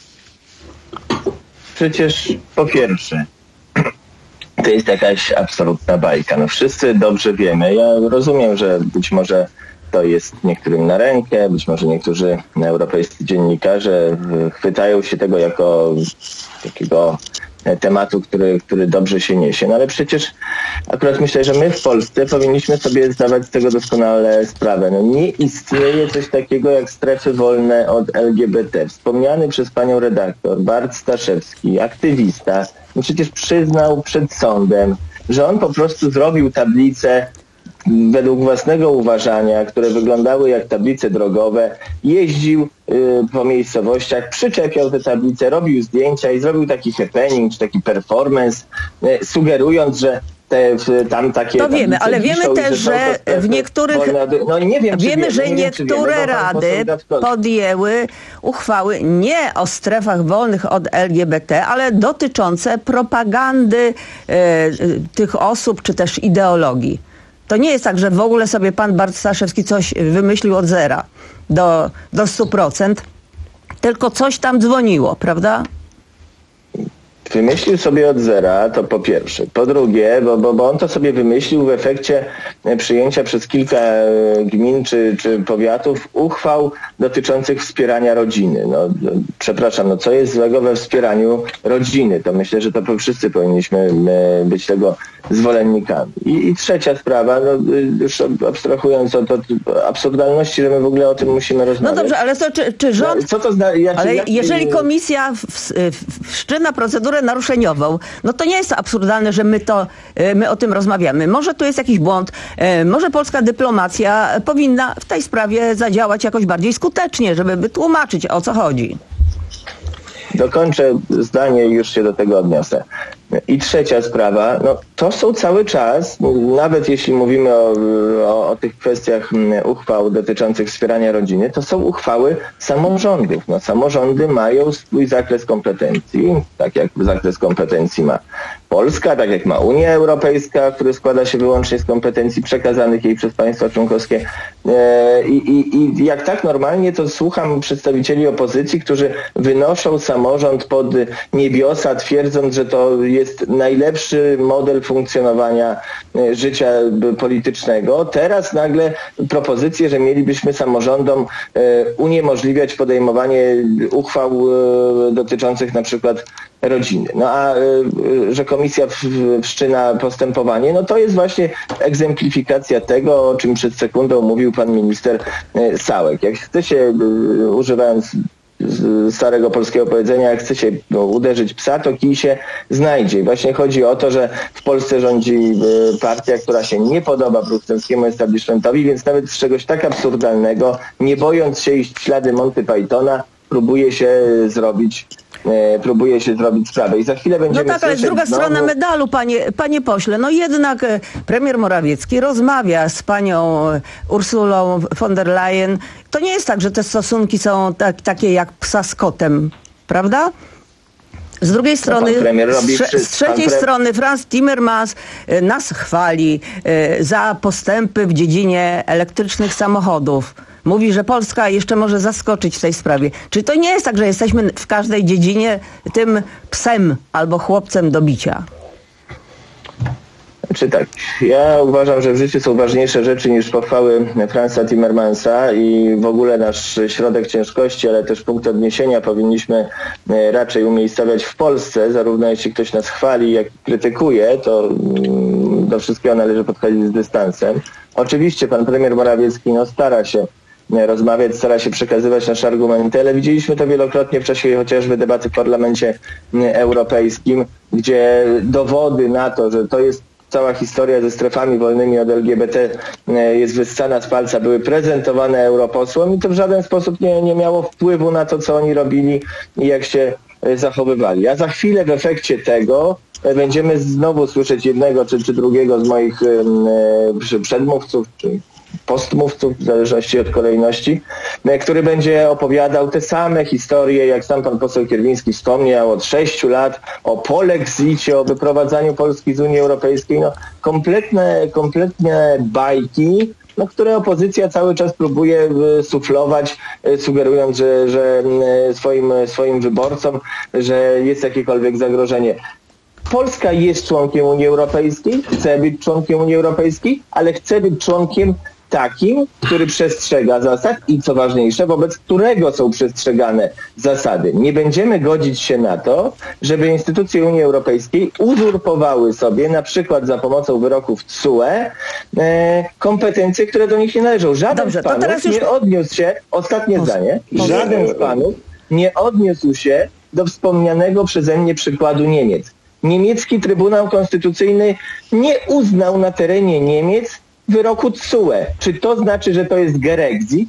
Przecież po pierwsze, to jest jakaś absolutna bajka. No wszyscy dobrze wiemy. Ja rozumiem, że być może to jest niektórym na rękę, być może niektórzy europejscy dziennikarze chwytają się tego jako takiego tematu, który, który dobrze się niesie. No ale przecież akurat myślę, że my w Polsce powinniśmy sobie zdawać z tego doskonale sprawę. No nie istnieje coś takiego jak strefy wolne od L G B T. Wspomniany przez panią redaktor Bart Staszewski, aktywista, no przecież przyznał przed sądem, że on po prostu zrobił tablicę według własnego uważania, które wyglądały jak tablice drogowe, jeździł y, po miejscowościach, przyczepiał te tablice, robił zdjęcia i zrobił taki happening, czy taki performance, y, sugerując, że te w, tam takie... To wiemy, ale wiemy wiszą, też, że w niektórych... Wolne, no nie wiem, wiemy, wiemy, że nie niektóre wiemy, rady podjęły uchwały nie o strefach wolnych od L G B T, ale dotyczące propagandy e, tych osób, czy też ideologii. To nie jest tak, że w ogóle sobie pan Bart Staszewski coś wymyślił od zera do, do stu procent, tylko coś tam dzwoniło, prawda? Wymyślił sobie od zera, to po pierwsze. Po drugie, bo, bo, bo on to sobie wymyślił w efekcie przyjęcia przez kilka gmin czy, czy powiatów uchwał dotyczących wspierania rodziny. No, przepraszam, no co jest złego we wspieraniu rodziny? To myślę, że to wszyscy powinniśmy być tego zwolennikami. I, i trzecia sprawa, no, już abstrahując od, od absurdalności, że my w ogóle o tym musimy rozmawiać. No dobrze, ale to czy, czy rząd... No, co to zna... ja, ale ja, jeżeli komisja wszczyna procedurę naruszeniową, no to nie jest absurdalne, że my, to, my o tym rozmawiamy. Może tu jest jakiś błąd, może polska dyplomacja powinna w tej sprawie zadziałać jakoś bardziej skutecznie, żeby wytłumaczyć, o co chodzi. Dokończę zdanie i już się do tego odniosę. I trzecia sprawa, no to są cały czas, nawet jeśli mówimy o, o, o tych kwestiach uchwał dotyczących wspierania rodziny, to są uchwały samorządów. No, samorządy mają swój zakres kompetencji, tak jak zakres kompetencji ma Polska, tak jak ma Unia Europejska, który składa się wyłącznie z kompetencji przekazanych jej przez państwa członkowskie. I, i, i jak tak normalnie, to słucham przedstawicieli opozycji, którzy wynoszą samorząd pod niebiosa, twierdząc, że to jest najlepszy model funkcjonowania życia politycznego. Teraz nagle propozycje, że mielibyśmy samorządom uniemożliwiać podejmowanie uchwał dotyczących na przykład rodziny. No a że komisja wszczyna postępowanie, no to jest właśnie egzemplifikacja tego, o czym przed sekundą mówił pan minister Sałek. Jak chce się, używając z starego polskiego powiedzenia, jak chce się no, uderzyć psa, to kij się znajdzie. I właśnie chodzi o to, że w Polsce rządzi y, partia, która się nie podoba brukselskiemu establishmentowi, więc nawet z czegoś tak absurdalnego, nie bojąc się iść w ślady Monty Pythona, próbuje się zrobić e, próbuje się zrobić sprawę. I za chwilę będziemy No tak, ale druga znowu... strona medalu, panie, panie pośle, no jednak e, premier Morawiecki rozmawia z panią e, Ursulą von der Leyen. To nie jest tak, że te stosunki są tak, takie jak psa z kotem, prawda? Z drugiej strony, z, z trzeciej pre... strony Franz Timmermans e, nas chwali e, za postępy w dziedzinie elektrycznych samochodów. Mówi, że Polska jeszcze może zaskoczyć w tej sprawie. Czy to nie jest tak, że jesteśmy w każdej dziedzinie tym psem albo chłopcem do bicia? Czy tak? Ja uważam, że w życiu są ważniejsze rzeczy niż pochwały Franza Timmermansa i w ogóle nasz środek ciężkości, ale też punkt odniesienia powinniśmy raczej umiejscowiać w Polsce, zarówno jeśli ktoś nas chwali, jak krytykuje, to do wszystkiego należy podchodzić z dystansem. Oczywiście pan premier Morawiecki no, stara się rozmawiać, stara się przekazywać nasze argumenty, ale widzieliśmy to wielokrotnie w czasie chociażby debaty w Parlamencie Europejskim, gdzie dowody na to, że to jest cała historia ze strefami wolnymi od L G B T jest wyssana z palca, były prezentowane europosłom i to w żaden sposób nie, nie miało wpływu na to, co oni robili i jak się zachowywali. A za chwilę w efekcie tego będziemy znowu słyszeć jednego czy, czy drugiego z moich e, przedmówców, czy postmówców, w zależności od kolejności, który będzie opowiadał te same historie, jak sam pan poseł Kierwiński wspomniał, od sześciu lat, o polexicie, o wyprowadzaniu Polski z Unii Europejskiej. No, kompletne, kompletne bajki, no, które opozycja cały czas próbuje suflować, sugerując, że, że swoim, swoim wyborcom, że jest jakiekolwiek zagrożenie. Polska jest członkiem Unii Europejskiej, chce być członkiem Unii Europejskiej, ale chce być członkiem takim, który przestrzega zasad i co ważniejsze, wobec którego są przestrzegane zasady. Nie będziemy godzić się na to, żeby instytucje Unii Europejskiej uzurpowały sobie, na przykład za pomocą wyroków T S U E, e kompetencje, które do nich nie należą. Żaden Dobrze, z panów teraz już... nie odniósł się, ostatnie Pos... zdanie, Pos... żaden z panów nie odniósł się do wspomnianego przeze mnie przykładu Niemiec. Niemiecki Trybunał Konstytucyjny nie uznał na terenie Niemiec wyroku T S U E. Czy to znaczy, że to jest Gerexit?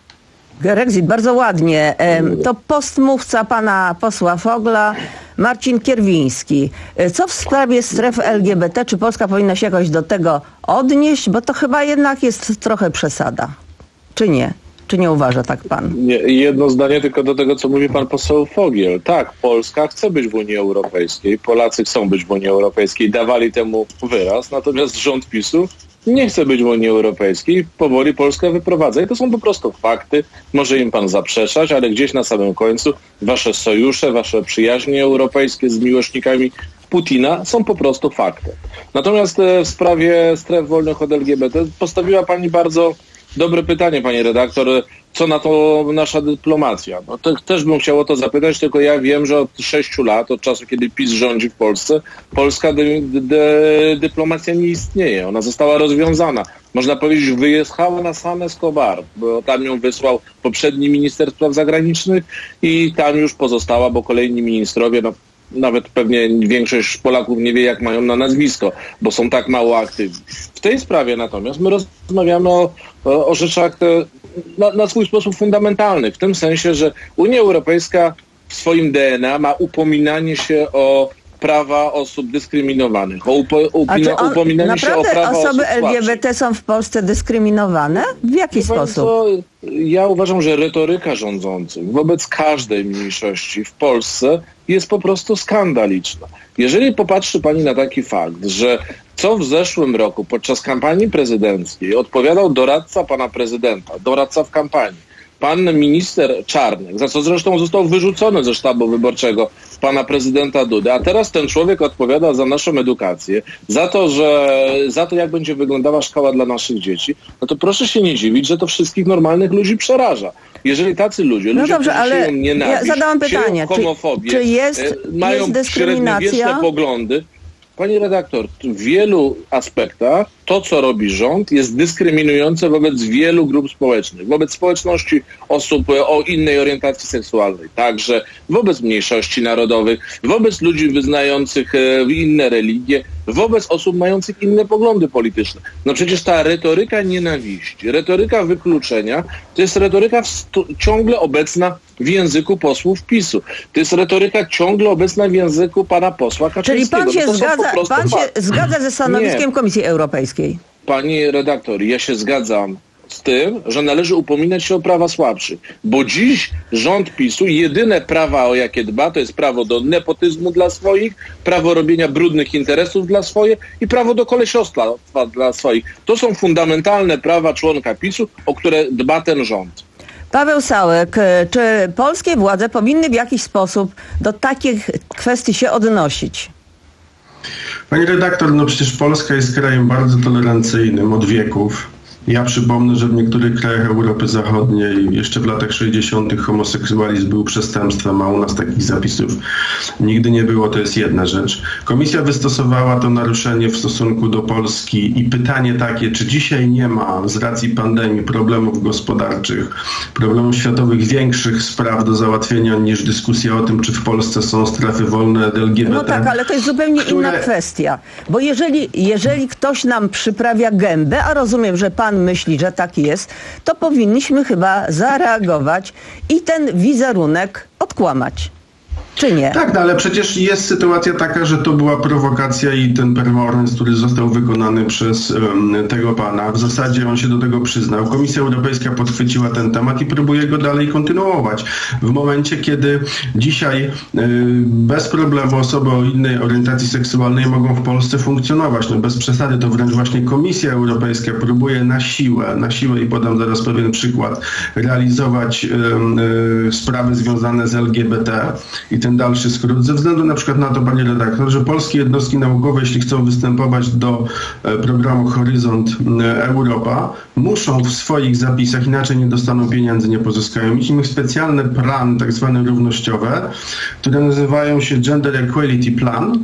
Gerexit, bardzo ładnie. To postmówca pana posła Fogla, Marcin Kierwiński. Co w sprawie stref L G B T? Czy Polska powinna się jakoś do tego odnieść? Bo to chyba jednak jest trochę przesada. Czy nie? Czy nie uważa tak pan? Nie, jedno zdanie tylko do tego, co mówi pan poseł Fogiel. Tak, Polska chce być w Unii Europejskiej. Polacy chcą być w Unii Europejskiej. Dawali temu wyraz. Natomiast rząd PiSu nie chce być w Unii Europejskiej. Powoli Polskę wyprowadza. I to są po prostu fakty. Może im pan zaprzeczać, ale gdzieś na samym końcu wasze sojusze, wasze przyjaźnie europejskie z miłośnikami Putina są po prostu faktem. Natomiast w sprawie stref wolnych od L G B T postawiła pani bardzo dobre pytanie, pani redaktor. Co na to nasza dyplomacja? No to też bym chciał o to zapytać, tylko ja wiem, że od sześciu lat, od czasu, kiedy PiS rządzi w Polsce, polska dy, dy, dyplomacja nie istnieje. Ona została rozwiązana. Można powiedzieć, wyjechała na same Escobar, bo tam ją wysłał poprzedni minister spraw zagranicznych i tam już pozostała, bo kolejni ministrowie, no nawet pewnie większość Polaków nie wie, jak mają na nazwisko, bo są tak mało aktywni. W tej sprawie natomiast my rozmawiamy o, o, o rzeczach na, na swój sposób fundamentalnych, w tym sensie, że Unia Europejska w swoim D N A ma upominanie się o prawa osób dyskryminowanych, o upo, upina, on, upominanie się o prawa osób osoby L G B T są w Polsce dyskryminowane? W jaki sposób? Co, ja uważam, że retoryka rządzących wobec każdej mniejszości w Polsce jest po prostu skandaliczna. Jeżeli popatrzy pani na taki fakt, że co w zeszłym roku podczas kampanii prezydenckiej odpowiadał doradca pana prezydenta, doradca w kampanii, pan minister Czarnek, za co zresztą został wyrzucony ze sztabu wyborczego pana prezydenta Dudy, a teraz ten człowiek odpowiada za naszą edukację, za to, że za to, jak będzie wyglądała szkoła dla naszych dzieci, no to proszę się nie dziwić, że to wszystkich normalnych ludzi przeraża. Jeżeli tacy ludzie, no ludzie, dobrze, którzy ale sieją nienawiść, ja zadałam pytanie, sieją homofobię, czy, czy jest, mają jest dyskryminacja? średniowieczne poglądy, Pani redaktor, w wielu aspektach to, co robi rząd, jest dyskryminujące wobec wielu grup społecznych. Wobec społeczności osób o innej orientacji seksualnej, także wobec mniejszości narodowych, wobec ludzi wyznających inne religie, wobec osób mających inne poglądy polityczne. No przecież ta retoryka nienawiści, retoryka wykluczenia, to jest retoryka stu- ciągle obecna w języku posłów PiSu. To jest retoryka ciągle obecna w języku pana posła Kaczyńskiego. Czyli pan się, no zgadza, pan się zgadza ze stanowiskiem Nie. Komisji Europejskiej? Pani redaktor, ja się zgadzam z tym, że należy upominać się o prawa słabszych, bo dziś rząd PiSu jedyne prawa, o jakie dba, to jest prawo do nepotyzmu dla swoich, prawo robienia brudnych interesów dla swoich i prawo do kolesiostwa dla swoich. To są fundamentalne prawa członka PiSu, o które dba ten rząd. Paweł Sałek, czy polskie władze powinny w jakiś sposób do takich kwestii się odnosić? Pani redaktor, no przecież Polska jest krajem bardzo tolerancyjnym od wieków. Ja przypomnę, że w niektórych krajach Europy Zachodniej jeszcze w latach sześćdziesiątych homoseksualizm był przestępstwem, a u nas takich zapisów nigdy nie było, to jest jedna rzecz. Komisja wystosowała to naruszenie w stosunku do Polski i pytanie takie, czy dzisiaj nie ma z racji pandemii problemów gospodarczych, problemów światowych, większych spraw do załatwienia niż dyskusja o tym, czy w Polsce są strefy wolne od L G B T. No tak, ale to jest zupełnie które... inna kwestia, bo jeżeli, jeżeli ktoś nam przyprawia gębę, a rozumiem, że pan myśli, że tak jest, to powinniśmy chyba zareagować i ten wizerunek odkłamać. Czy nie? Tak, no ale przecież jest sytuacja taka, że to była prowokacja i ten performance, który został wykonany przez um, tego pana, w zasadzie on się do tego przyznał. Komisja Europejska podchwyciła ten temat i próbuje go dalej kontynuować. W momencie, kiedy dzisiaj y, bez problemu osoby o innej orientacji seksualnej mogą w Polsce funkcjonować. No bez przesady, to wręcz właśnie Komisja Europejska próbuje na siłę, na siłę i podam zaraz pewien przykład, realizować y, y, sprawy związane z L G B T i ten dalszy skrót, ze względu na przykład na to, panie redaktor, że polskie jednostki naukowe, jeśli chcą występować do programu Horyzont Europa, muszą w swoich zapisach, inaczej nie dostaną pieniędzy, nie pozyskają. Mieliśmy specjalne plany, tak zwane równościowe, które nazywają się Gender Equality Plan,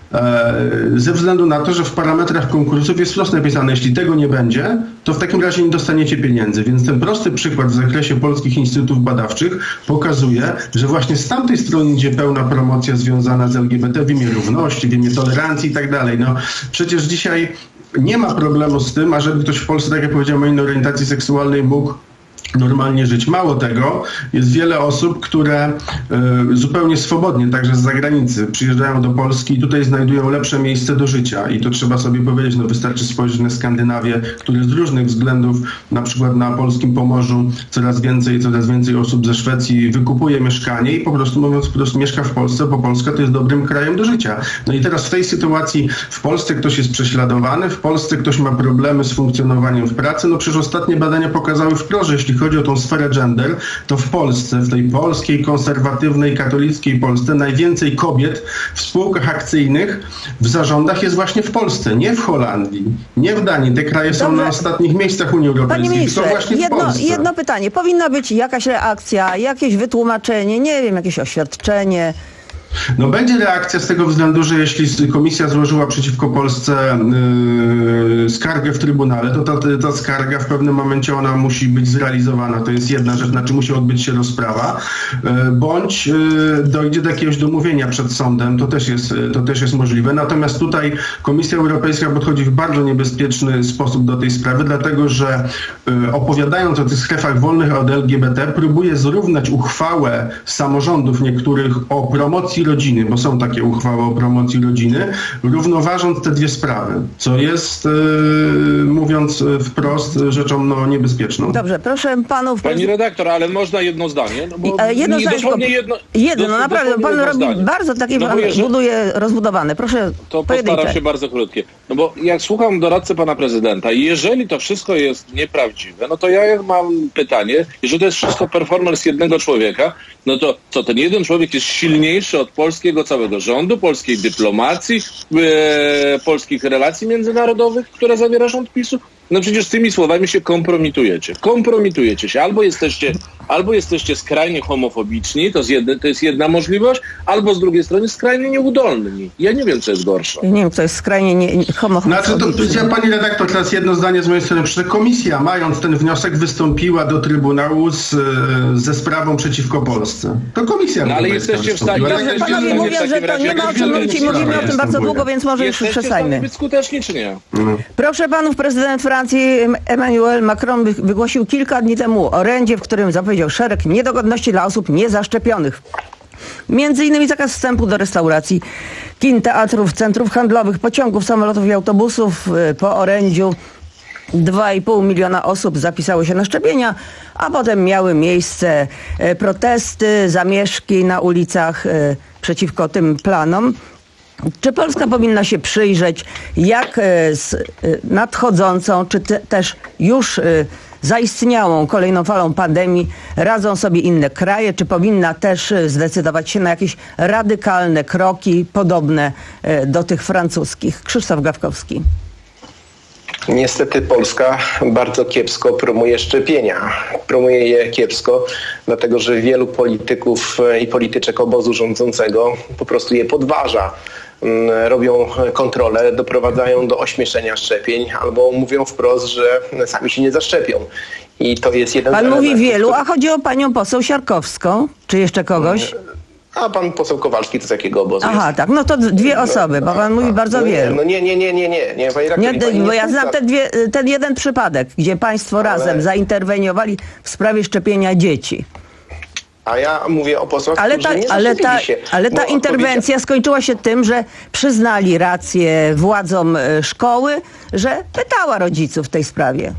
ze względu na to, że w parametrach konkursów jest wprost napisane, jeśli tego nie będzie, to w takim razie nie dostaniecie pieniędzy. Więc ten prosty przykład w zakresie polskich instytutów badawczych pokazuje, że właśnie z tamtej strony idzie pełna promocja związana z L G B T w imię równości, w imię tolerancji i tak dalej. No przecież dzisiaj nie ma problemu z tym, ażeby ktoś w Polsce, tak jak powiedziałem, o innej orientacji seksualnej mógł normalnie żyć. Mało tego, jest wiele osób, które y, zupełnie swobodnie, także z zagranicy, przyjeżdżają do Polski i tutaj znajdują lepsze miejsce do życia. I to trzeba sobie powiedzieć, no wystarczy spojrzeć na Skandynawię, które z różnych względów, na przykład na polskim Pomorzu, coraz więcej, coraz więcej osób ze Szwecji wykupuje mieszkanie i po prostu mówiąc, po prostu mieszka w Polsce, bo Polska to jest dobrym krajem do życia. No i teraz w tej sytuacji w Polsce ktoś jest prześladowany, w Polsce ktoś ma problemy z funkcjonowaniem w pracy. No przecież ostatnie badania pokazały wprost, że jeśli chodzi o tą sferę gender, to w Polsce, w tej polskiej, konserwatywnej, katolickiej Polsce najwięcej kobiet w spółkach akcyjnych, w zarządach jest właśnie w Polsce, nie w Holandii, nie w Danii. Te kraje są Dobrze. na ostatnich miejscach Unii Europejskiej. Panie ministrze, są właśnie w jedno, Polsce. jedno pytanie. Powinna być jakaś reakcja, jakieś wytłumaczenie, nie wiem, jakieś oświadczenie. No będzie reakcja z tego względu, że jeśli komisja złożyła przeciwko Polsce yy, skargę w Trybunale, to ta, ta skarga w pewnym momencie ona musi być zrealizowana. To jest jedna rzecz, znaczy musi odbyć się rozprawa, yy, bądź yy, dojdzie do jakiegoś domówienia przed sądem, to też, jest, to też jest możliwe. Natomiast tutaj Komisja Europejska podchodzi w bardzo niebezpieczny sposób do tej sprawy, dlatego że yy, opowiadając o tych strefach wolnych od L G B T, próbuje zrównać uchwałę samorządów niektórych o promocji rodziny, bo są takie uchwały o promocji rodziny, równoważąc te dwie sprawy, co jest, yy, mówiąc wprost, rzeczą no, niebezpieczną. Dobrze, proszę panów... Pani redaktor, ale można jedno zdanie? No bo I, jedno zdanie, dosłownie jedno, jedno, dos, no naprawdę, pan robi zdanie. bardzo takie, no pan jeżeli, buduje rozbudowane. Proszę, to pojedyncze. postaram się bardzo krótkie. No bo jak słucham doradcy pana prezydenta, jeżeli to wszystko jest nieprawdziwe, no to ja mam pytanie, jeżeli to jest wszystko performance jednego człowieka, no to co, ten jeden człowiek jest silniejszy od polskiego całego rządu, polskiej dyplomacji, e, polskich relacji międzynarodowych, które zawiera rząd PiSu? No przecież tymi słowami się kompromitujecie. Kompromitujecie się. Albo jesteście, albo jesteście skrajnie homofobiczni, to jest, jedne, to jest jedna możliwość, albo z drugiej strony skrajnie nieudolni. Ja nie wiem, co jest gorsze. Nie wiem, kto jest skrajnie nie, nie, homofobiczny. Znaczy, to, ja, pani redaktor, teraz jedno zdanie z mojej strony. Przecież komisja, mając ten wniosek, wystąpiła do Trybunału z, ze sprawą przeciwko Polsce. To komisja. No ale jesteście w stanie... Dobrze, panowie mówią, że to nie ma o czym mówić i mówimy o tym bardzo długo, więc może już przestańmy. Być skuteczni, czy nie? Proszę panów, prezydent Francji Emmanuel Macron wygłosił kilka dni temu orędzie, w którym zapowiedział szereg niedogodności dla osób niezaszczepionych. Między innymi zakaz wstępu do restauracji, kin, teatrów, centrów handlowych, pociągów, samolotów i autobusów. Po orędziu dwa i pół miliona osób zapisało się na szczepienia, a potem miały miejsce protesty, zamieszki na ulicach przeciwko tym planom. Czy Polska powinna się przyjrzeć, jak z nadchodzącą, czy te, też już zaistniałą kolejną falą pandemii radzą sobie inne kraje? Czy powinna też zdecydować się na jakieś radykalne kroki podobne do tych francuskich? Krzysztof Gawkowski. Niestety Polska bardzo kiepsko promuje szczepienia. Promuje je kiepsko, dlatego że wielu polityków i polityczek obozu rządzącego po prostu je podważa. Robią kontrole, doprowadzają do ośmieszenia szczepień albo mówią wprost, że sami się nie zaszczepią. I to jest jeden Pan z mówi wielu, który... a chodzi o panią poseł Siarkowską, czy jeszcze kogoś? A pan poseł Kowalski to z jakiego obozu Aha, jest? tak, no to dwie osoby, bo pan no, mówi bardzo no nie, wielu. No nie, nie, nie, nie, nie. nie, pani nie, pani bo nie ja słucha. znam ten, dwie, ten jeden przypadek, gdzie państwo Ale... razem zainterweniowali w sprawie szczepienia dzieci. A ja mówię o posłach, ale ta, którzy nie ale ta, się. ale ta interwencja odpowiedzia... skończyła się tym, że przyznali rację władzom szkoły, że pytała rodziców w tej sprawie.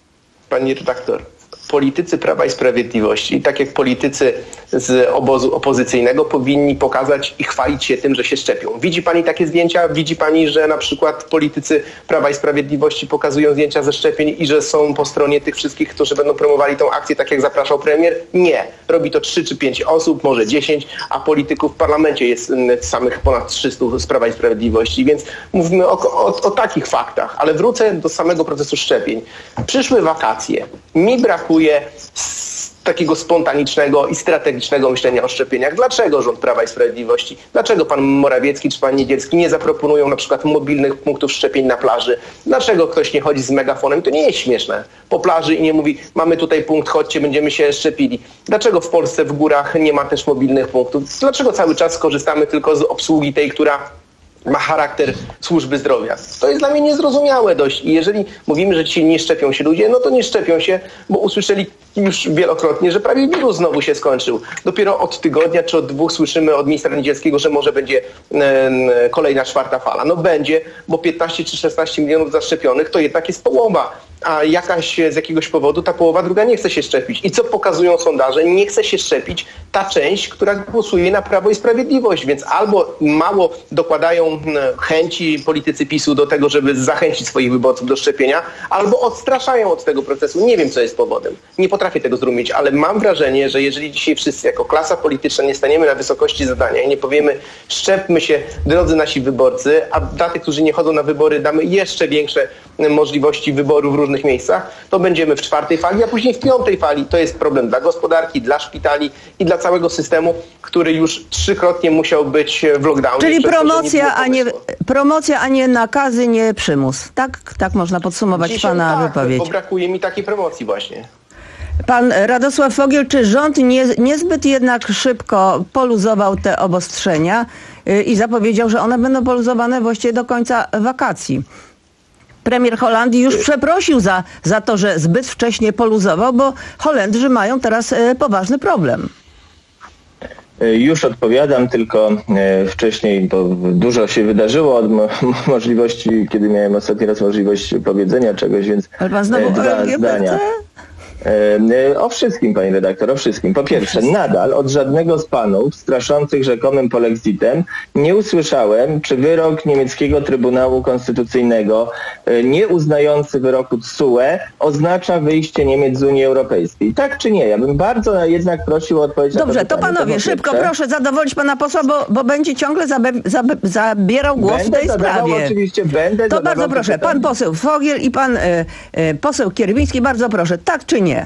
Pani redaktor, politycy Prawa i Sprawiedliwości, tak jak politycy z obozu opozycyjnego, powinni pokazać i chwalić się tym, że się szczepią. Widzi pani takie zdjęcia? Widzi pani, że na przykład politycy Prawa i Sprawiedliwości pokazują zdjęcia ze szczepień i że są po stronie tych wszystkich, którzy będą promowali tą akcję, tak jak zapraszał premier? Nie. Robi to trzy czy pięć osób, może dziesięć, a polityków w parlamencie jest samych ponad trzystu z Prawa i Sprawiedliwości, więc mówimy o, o, o takich faktach. Ale wrócę do samego procesu szczepień. Przyszły wakacje. Mi brakuje takiego spontanicznego i strategicznego myślenia o szczepieniach. Dlaczego rząd Prawa i Sprawiedliwości, dlaczego pan Morawiecki czy pan Niedzielski nie zaproponują na przykład mobilnych punktów szczepień na plaży? Dlaczego ktoś nie chodzi z megafonem? To nie jest śmieszne. Po plaży i nie mówi, mamy tutaj punkt, chodźcie, będziemy się szczepili. Dlaczego w Polsce w górach nie ma też mobilnych punktów? Dlaczego cały czas korzystamy tylko z obsługi tej, która ma charakter służby zdrowia? To jest dla mnie niezrozumiałe dość. I jeżeli mówimy, że dzisiaj nie szczepią się ludzie, no to nie szczepią się, bo usłyszeli już wielokrotnie, że prawie wirus znowu się skończył. Dopiero od tygodnia czy od dwóch słyszymy od ministra Niedzielskiego, że może będzie e, kolejna czwarta fala. No będzie, bo piętnaście czy szesnaście milionów zaszczepionych to jednak jest połowa. A jakaś z jakiegoś powodu ta połowa druga nie chce się szczepić. I co pokazują sondaże? Nie chce się szczepić ta część, która głosuje na Prawo i Sprawiedliwość. Więc albo mało dokładają chęci politycy PiSu do tego, żeby zachęcić swoich wyborców do szczepienia, albo odstraszają od tego procesu. Nie wiem, co jest powodem. Nie potrafię tego zrozumieć, ale mam wrażenie, że jeżeli dzisiaj wszyscy jako klasa polityczna nie staniemy na wysokości zadania i nie powiemy, szczepmy się, drodzy nasi wyborcy, a dla tych, którzy nie chodzą na wybory, damy jeszcze większe możliwości wyboru w różnych miejscach, to będziemy w czwartej fali, a później w piątej fali. To jest problem dla gospodarki, dla szpitali i dla całego systemu, który już trzykrotnie musiał być w lockdownie. Czyli promocja, to, a nie, promocja, a nie nakazy, nie przymus. Tak, tak można podsumować Dzisiaj pana tak, wypowiedź. Bo brakuje mi takiej promocji właśnie. Pan Radosław Fogiel, czy rząd nie, niezbyt jednak szybko poluzował te obostrzenia yy, i zapowiedział, że one będą poluzowane właściwie do końca wakacji? Premier Holandii już przeprosił za, za to, że zbyt wcześnie poluzował, bo Holendrzy mają teraz e, poważny problem. Już odpowiadam, tylko e, wcześniej, bo dużo się wydarzyło od mo- możliwości, kiedy miałem ostatni raz możliwość powiedzenia czegoś, więc Ale pan znowu e, dwa L G B T? zdania. E, o wszystkim, pani redaktor, o wszystkim. Po pierwsze, nadal od żadnego z panów straszących rzekomym polexitem nie usłyszałem, czy wyrok niemieckiego Trybunału Konstytucyjnego e, nie uznający wyroku T S U E oznacza wyjście Niemiec z Unii Europejskiej. Tak czy nie? Ja bym bardzo jednak prosił o odpowiedź Dobrze, na to pytanie. to panowie, to szybko, proszę zadowolić pana posła, bo, bo będzie ciągle zabe, zabe, zabierał głos będę w tej zadawał, sprawie. Oczywiście będę To bardzo proszę, pytanie. pan poseł Fogiel i pan e, e, poseł Kierwiński, bardzo proszę, tak czy nie?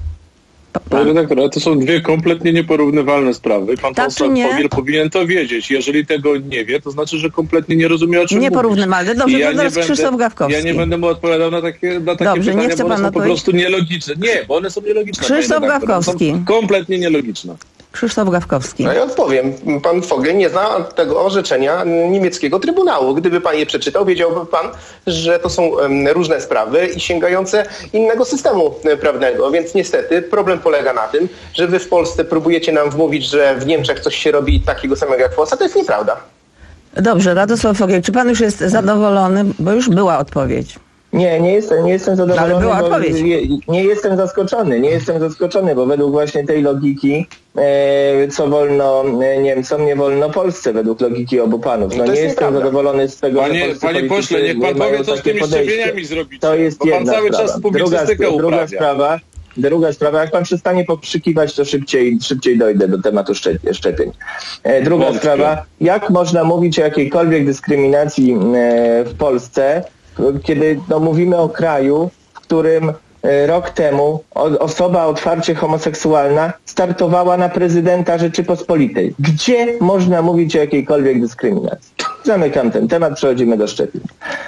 Panie redaktor, ale to są dwie kompletnie nieporównywalne sprawy. Pan Tak poseł czy nie? Fogiel powinien to wiedzieć. Jeżeli tego nie wie, to znaczy, że kompletnie nie rozumie, o czym Nieporównywalne. mówisz. Dobrze, I to nie teraz będę- Krzysztof Gawkowski. Ja nie będę mu odpowiadał na takie, na takie Dobrze, nie pytania, chce bo one pan są po odpowiedzieć? prostu nielogiczne. Nie, bo one są nielogiczne. Krzysztof panie redaktor. One są Gawkowski. kompletnie nielogiczne. Krzysztof Gawkowski. No ja odpowiem. Pan Fogel nie zna tego orzeczenia niemieckiego Trybunału. Gdyby pan je przeczytał, wiedziałby pan, że to są em, różne sprawy i sięgające innego systemu e, prawnego. Więc niestety problem polega na tym, że wy w Polsce próbujecie nam wmówić, że w Niemczech coś się robi takiego samego jak w Polsce. To jest nieprawda. Dobrze, Radosław Fogiel, czy pan już jest zadowolony? Bo już była odpowiedź. Nie, nie jestem, nie jestem zadowolony, Ale była bo odpowiedź. nie, nie jestem zaskoczony, nie jestem zaskoczony, bo według właśnie tej logiki, e, co wolno e, Niemcom, nie wolno Polsce, według logiki obu panów. No To nie jest jestem nieprawda. zadowolony z tego, Panie- że polscy panie politycy pośle, niech pan nie mają powie, co z takie tymi podejście. szczepieniami zrobicie, To jest bo pan jedna cały sprawa. czas publicystykę druga, druga uprawia. sprawa, druga sprawa, jak pan przestanie pokrzykiwać, to szybciej, szybciej dojdę do tematu szczep- szczepień. E, druga Wątpię. sprawa, jak można mówić o jakiejkolwiek dyskryminacji e, w Polsce, kiedy no, mówimy o kraju, w którym e, rok temu o, osoba otwarcie homoseksualna startowała na prezydenta Rzeczypospolitej. Gdzie można mówić o jakiejkolwiek dyskryminacji? Zamykam ten temat, przechodzimy do szczepień.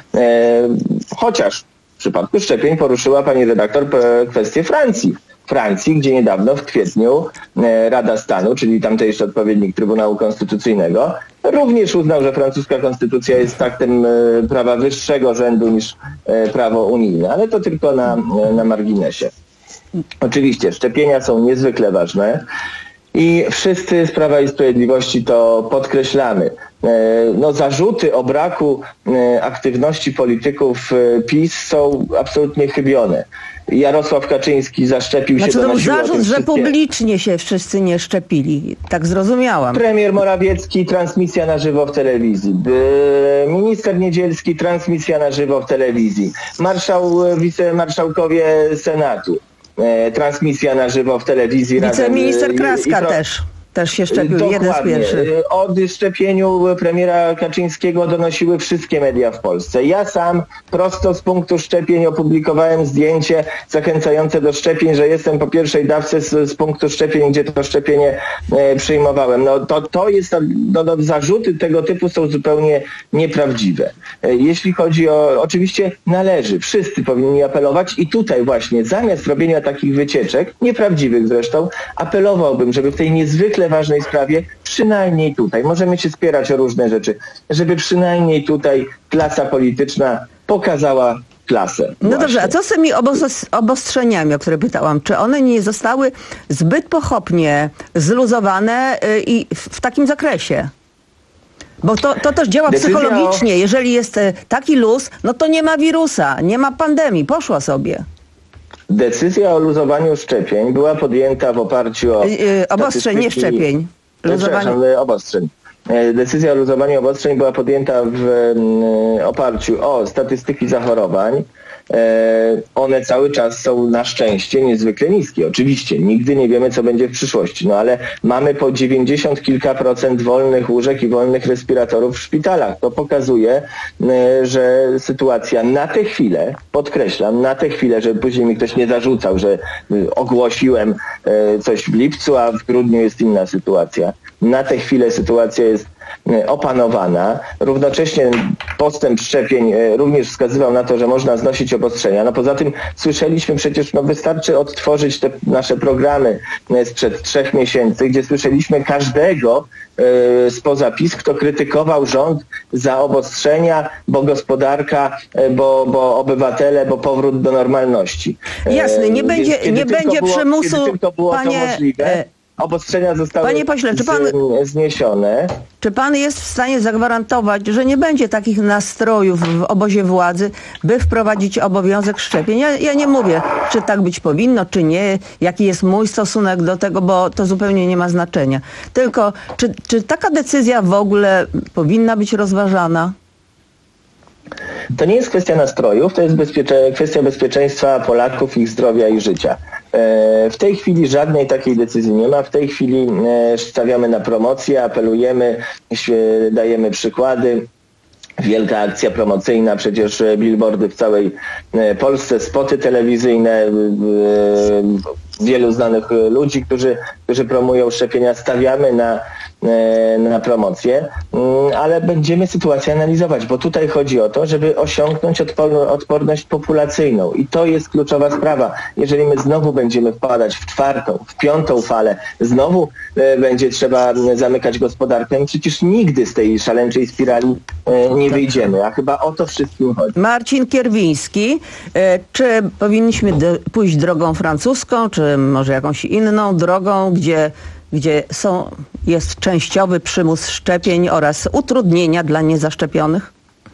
E, chociaż w przypadku szczepień poruszyła pani redaktor p- kwestię Francji. Francji, gdzie niedawno w kwietniu e, Rada Stanu, czyli tamtejszy odpowiednik Trybunału Konstytucyjnego, również uznał, że francuska konstytucja jest aktem e, prawa wyższego rzędu niż e, prawo unijne, ale to tylko na, e, na marginesie. Oczywiście szczepienia są niezwykle ważne i wszyscy z Prawa i Sprawiedliwości to podkreślamy. E, No, zarzuty o braku e, aktywności polityków e, PiS są absolutnie chybione. Jarosław Kaczyński zaszczepił Znaczy się, to był donosiło o tym zarzut, że wszystkie- publicznie się wszyscy nie szczepili. Tak zrozumiałam. Premier Morawiecki, transmisja na żywo w telewizji. E, Minister Niedzielski, transmisja na żywo w telewizji. Marszał, wicemarszałkowie Senatu, e, transmisja na żywo w telewizji. Wiceminister razem, e, Kraska i to- też. Też się szczepił, jeden z Dokładnie. pierwszych. O szczepieniu premiera Kaczyńskiego donosiły wszystkie media w Polsce. Ja sam prosto z punktu szczepień opublikowałem zdjęcie zachęcające do szczepień, że jestem po pierwszej dawce z, z punktu szczepień, gdzie to szczepienie e, przyjmowałem. No to, to jest, no, no, zarzuty tego typu są zupełnie nieprawdziwe. E, jeśli chodzi o, oczywiście należy, wszyscy powinni apelować i tutaj właśnie zamiast robienia takich wycieczek, nieprawdziwych zresztą, apelowałbym, żeby w tej niezwykle ważnej sprawie, przynajmniej tutaj, możemy się spierać o różne rzeczy, żeby przynajmniej tutaj klasa polityczna pokazała klasę. No Właśnie. dobrze, a co z tymi obos- obostrzeniami, o które pytałam? Czy one nie zostały zbyt pochopnie zluzowane y, i w, w takim zakresie? Bo to, to też działa Decyzja psychologicznie. Jeżeli jest y, taki luz, no to nie ma wirusa, nie ma pandemii, poszła sobie. Decyzja o luzowaniu szczepień była podjęta w oparciu o... Y, y, obostrzeń, nie statystyki- szczepień. Przepraszam, y, obostrzeń. Y, Decyzja o luzowaniu obostrzeń była podjęta w y, oparciu o statystyki zachorowań. E, one cały czas są na szczęście niezwykle niskie. Oczywiście nigdy nie wiemy, co będzie w przyszłości, no ale mamy po dziewięćdziesiąt kilka procent wolnych łóżek i wolnych respiratorów w szpitalach. To pokazuje, e, że sytuacja na tę chwilę, podkreślam, na tę chwilę, żeby później mi ktoś nie zarzucał, że y, ogłosiłem e, coś w lipcu, a w grudniu jest inna sytuacja. Na tę chwilę sytuacja jest opanowana. Równocześnie postęp szczepień również wskazywał na to, że można znosić obostrzenia. No poza tym słyszeliśmy przecież, no wystarczy odtworzyć te nasze programy sprzed trzech miesięcy, gdzie słyszeliśmy każdego e, spoza PiS, kto krytykował rząd za obostrzenia, bo gospodarka, e, bo, bo obywatele, bo powrót do normalności. E, Jasne, nie będzie, kiedy nie tylko będzie było, przymusu, kiedy tylko było panie... to możliwe, obostrzenia zostały Panie pośle, czy pan, z, zniesione. Czy pan jest w stanie zagwarantować, że nie będzie takich nastrojów w obozie władzy, by wprowadzić obowiązek szczepień? Ja, ja nie mówię, czy tak być powinno, czy nie, jaki jest mój stosunek do tego, bo to zupełnie nie ma znaczenia. Tylko, czy, czy taka decyzja w ogóle powinna być rozważana? To nie jest kwestia nastrojów, to jest bezpiecze- kwestia bezpieczeństwa Polaków, ich zdrowia i życia. W tej chwili żadnej takiej decyzji nie ma. W tej chwili stawiamy na promocję, apelujemy, dajemy przykłady. Wielka akcja promocyjna, przecież billboardy w całej Polsce, spoty telewizyjne, wielu znanych ludzi, którzy, którzy promują szczepienia, stawiamy na, na promocję, ale będziemy sytuację analizować, bo tutaj chodzi o to, żeby osiągnąć odporność populacyjną i to jest kluczowa sprawa. Jeżeli my znowu będziemy wpadać w czwartą, w piątą falę, znowu będzie trzeba zamykać gospodarkę, przecież nigdy z tej szaleńczej spirali nie wyjdziemy, a chyba o to wszystkim chodzi. Marcin Kierwiński, czy powinniśmy d- pójść drogą francuską, czy może jakąś inną drogą, gdzie, gdzie są, jest częściowy przymus szczepień oraz utrudnienia dla niezaszczepionych?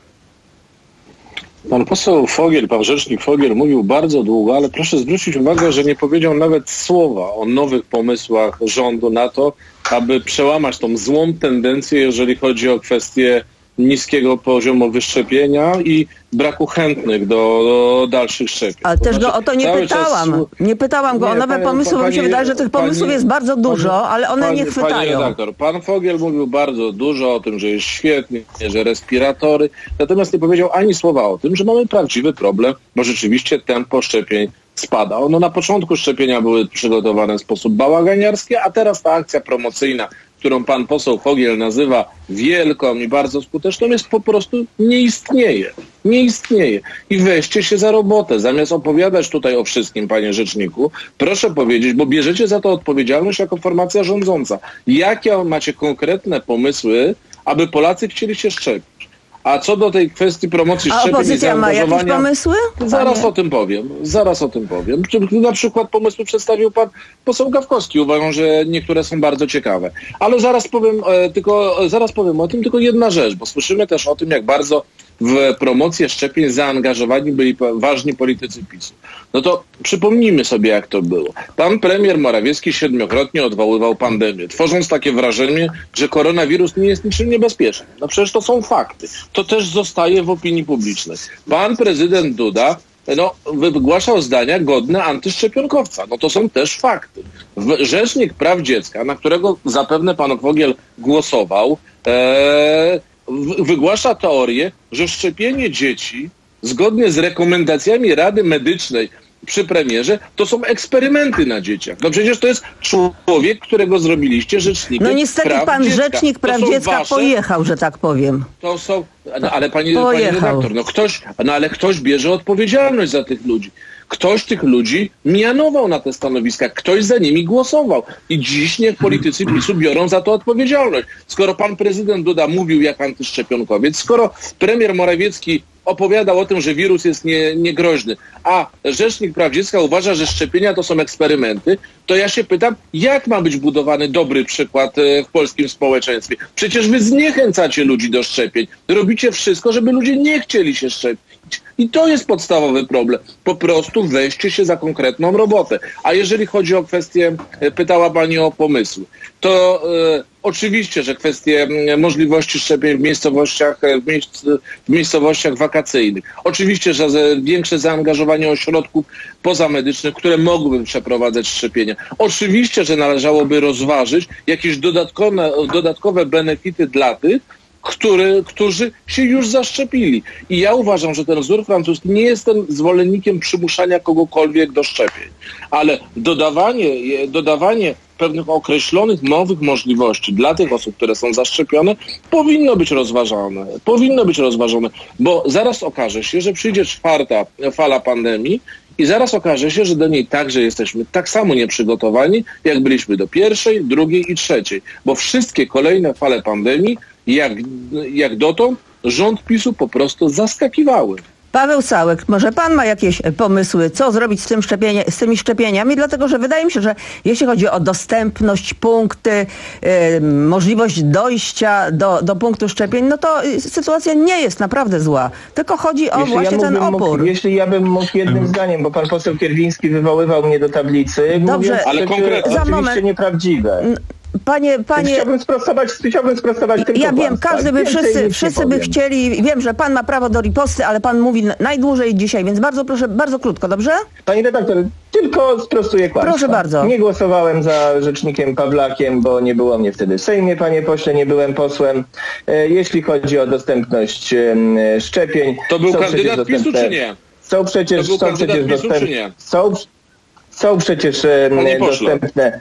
Pan poseł Fogiel, pan rzecznik Fogiel mówił bardzo długo, ale proszę zwrócić uwagę, że nie powiedział nawet słowa o nowych pomysłach rządu na to, aby przełamać tą złą tendencję, jeżeli chodzi o kwestię niskiego poziomu wyszczepienia i braku chętnych do, do dalszych szczepień. Ale to też znaczy, go o to nie pytałam. Czas... Nie pytałam go nie, o nowe panie, pomysły, bo mi się wydaje, że tych pomysłów pani, jest bardzo dużo, pani, ale one pani, nie chwytają. Panie redaktor, pan Fogiel mówił bardzo dużo o tym, że jest świetnie, że respiratory, natomiast nie powiedział ani słowa o tym, że mamy prawdziwy problem, bo rzeczywiście tempo szczepień spada. Ono na początku szczepienia były przygotowane w sposób bałaganiarski, a teraz ta akcja promocyjna, którą pan poseł Fogiel nazywa wielką i bardzo skuteczną, jest po prostu nie istnieje. Nie istnieje. I weźcie się za robotę. Zamiast opowiadać tutaj o wszystkim, panie rzeczniku, proszę powiedzieć, bo bierzecie za to odpowiedzialność jako formacja rządząca. Jakie macie konkretne pomysły, aby Polacy chcieli się szczepić? A co do tej kwestii promocji A szczepień opozycja i ma jakieś pomysły? Zaraz Panie? o tym powiem. Zaraz o tym powiem. Na przykład pomysły przedstawił pan poseł Gawkowski. Uważam, że niektóre są bardzo ciekawe. Ale zaraz powiem, e, tylko, zaraz powiem o tym, tylko jedna rzecz, bo słyszymy też o tym, jak bardzo w promocję szczepień zaangażowani byli ważni politycy PiSu. No to przypomnijmy sobie, jak to było. Pan premier Morawiecki siedmiokrotnie odwoływał pandemię, tworząc takie wrażenie, że koronawirus nie jest niczym niebezpieczny. No przecież to są fakty. To też zostaje w opinii publicznej. Pan prezydent Duda no, wygłaszał zdania godne antyszczepionkowca. No to są też fakty. Rzecznik Praw Dziecka, na którego zapewne pan Fogiel głosował, ee, wygłasza teorię, że szczepienie dzieci zgodnie z rekomendacjami Rady Medycznej przy premierze to są eksperymenty na dzieciach. No przecież to jest człowiek, którego zrobiliście rzecznikiem. No niestety praw pan dziecka. rzecznik praw dziecka wasze, pojechał, że tak powiem. To są, no ale pani, pani redaktor, no ktoś, no ale ktoś bierze odpowiedzialność za tych ludzi. Ktoś tych ludzi mianował na te stanowiska, ktoś za nimi głosował. I dziś niech politycy PiSu biorą za to odpowiedzialność. Skoro pan prezydent Duda mówił jak antyszczepionkowiec, skoro premier Morawiecki opowiadał o tym, że wirus jest nie, niegroźny, a Rzecznik Praw Dziecka uważa, że szczepienia to są eksperymenty, to ja się pytam, jak ma być budowany dobry przykład w polskim społeczeństwie? Przecież wy zniechęcacie ludzi do szczepień. Robicie wszystko, żeby ludzie nie chcieli się szczepić. I to jest podstawowy problem. Po prostu weźcie się za konkretną robotę. A jeżeli chodzi o kwestię, pytała pani o pomysły, to e, oczywiście, że kwestie możliwości szczepień w miejscowościach, w, miejsc, w miejscowościach wakacyjnych. Oczywiście, że większe zaangażowanie ośrodków pozamedycznych, które mogłyby przeprowadzać szczepienia. Oczywiście, że należałoby rozważyć jakieś dodatkowe, dodatkowe benefity dla tych, Który, którzy się już zaszczepili. I ja uważam, że ten wzór francuski, nie jestem zwolennikiem przymuszania kogokolwiek do szczepień, ale dodawanie, dodawanie pewnych określonych nowych możliwości dla tych osób, które są zaszczepione, powinno być rozważane. Powinno być rozważone, bo zaraz okaże się, że przyjdzie czwarta fala pandemii i zaraz okaże się, że do niej także jesteśmy tak samo nieprzygotowani, jak byliśmy do pierwszej, drugiej i trzeciej, bo wszystkie kolejne fale pandemii Jak, jak dotąd rząd PiSu po prostu zaskakiwały. Paweł Sałek, może pan ma jakieś pomysły, co zrobić z, tym szczepienie, z tymi szczepieniami? Dlatego, że wydaje mi się, że jeśli chodzi o dostępność, punkty, yy, możliwość dojścia do, do punktu szczepień, no to yy, sytuacja nie jest naprawdę zła. Tylko chodzi o jeśli właśnie ja ten mógł, opór. Jeśli ja bym mógł jednym zdaniem, bo pan poseł Kierwiński wywoływał mnie do tablicy, Dobrze, mówiąc, ale że konkretnie. oczywiście Za moment. nieprawdziwe. Panie, panie... Chciałbym sprostować, chciałbym sprostować tylko Ja wiem, kłamstwa. każdy by, Więcej wszyscy, nic nie wszyscy by powiem. chcieli, wiem, że pan ma prawo do riposty, ale pan mówi najdłużej dzisiaj, więc bardzo proszę, bardzo krótko, dobrze? Pani redaktor, tylko sprostuję kłamstwa. Proszę bardzo. Nie głosowałem za rzecznikiem Pawlakiem, bo nie było mnie wtedy w Sejmie, panie pośle, nie byłem posłem. E, jeśli chodzi o dostępność e, szczepień... To był są kandydat przecież PiSu, dostępne- czy nie? Są przecież, To był są kandydat przecież PiSu, dostępne... czy nie? Są, są przecież e, Panie pośle. dostępne...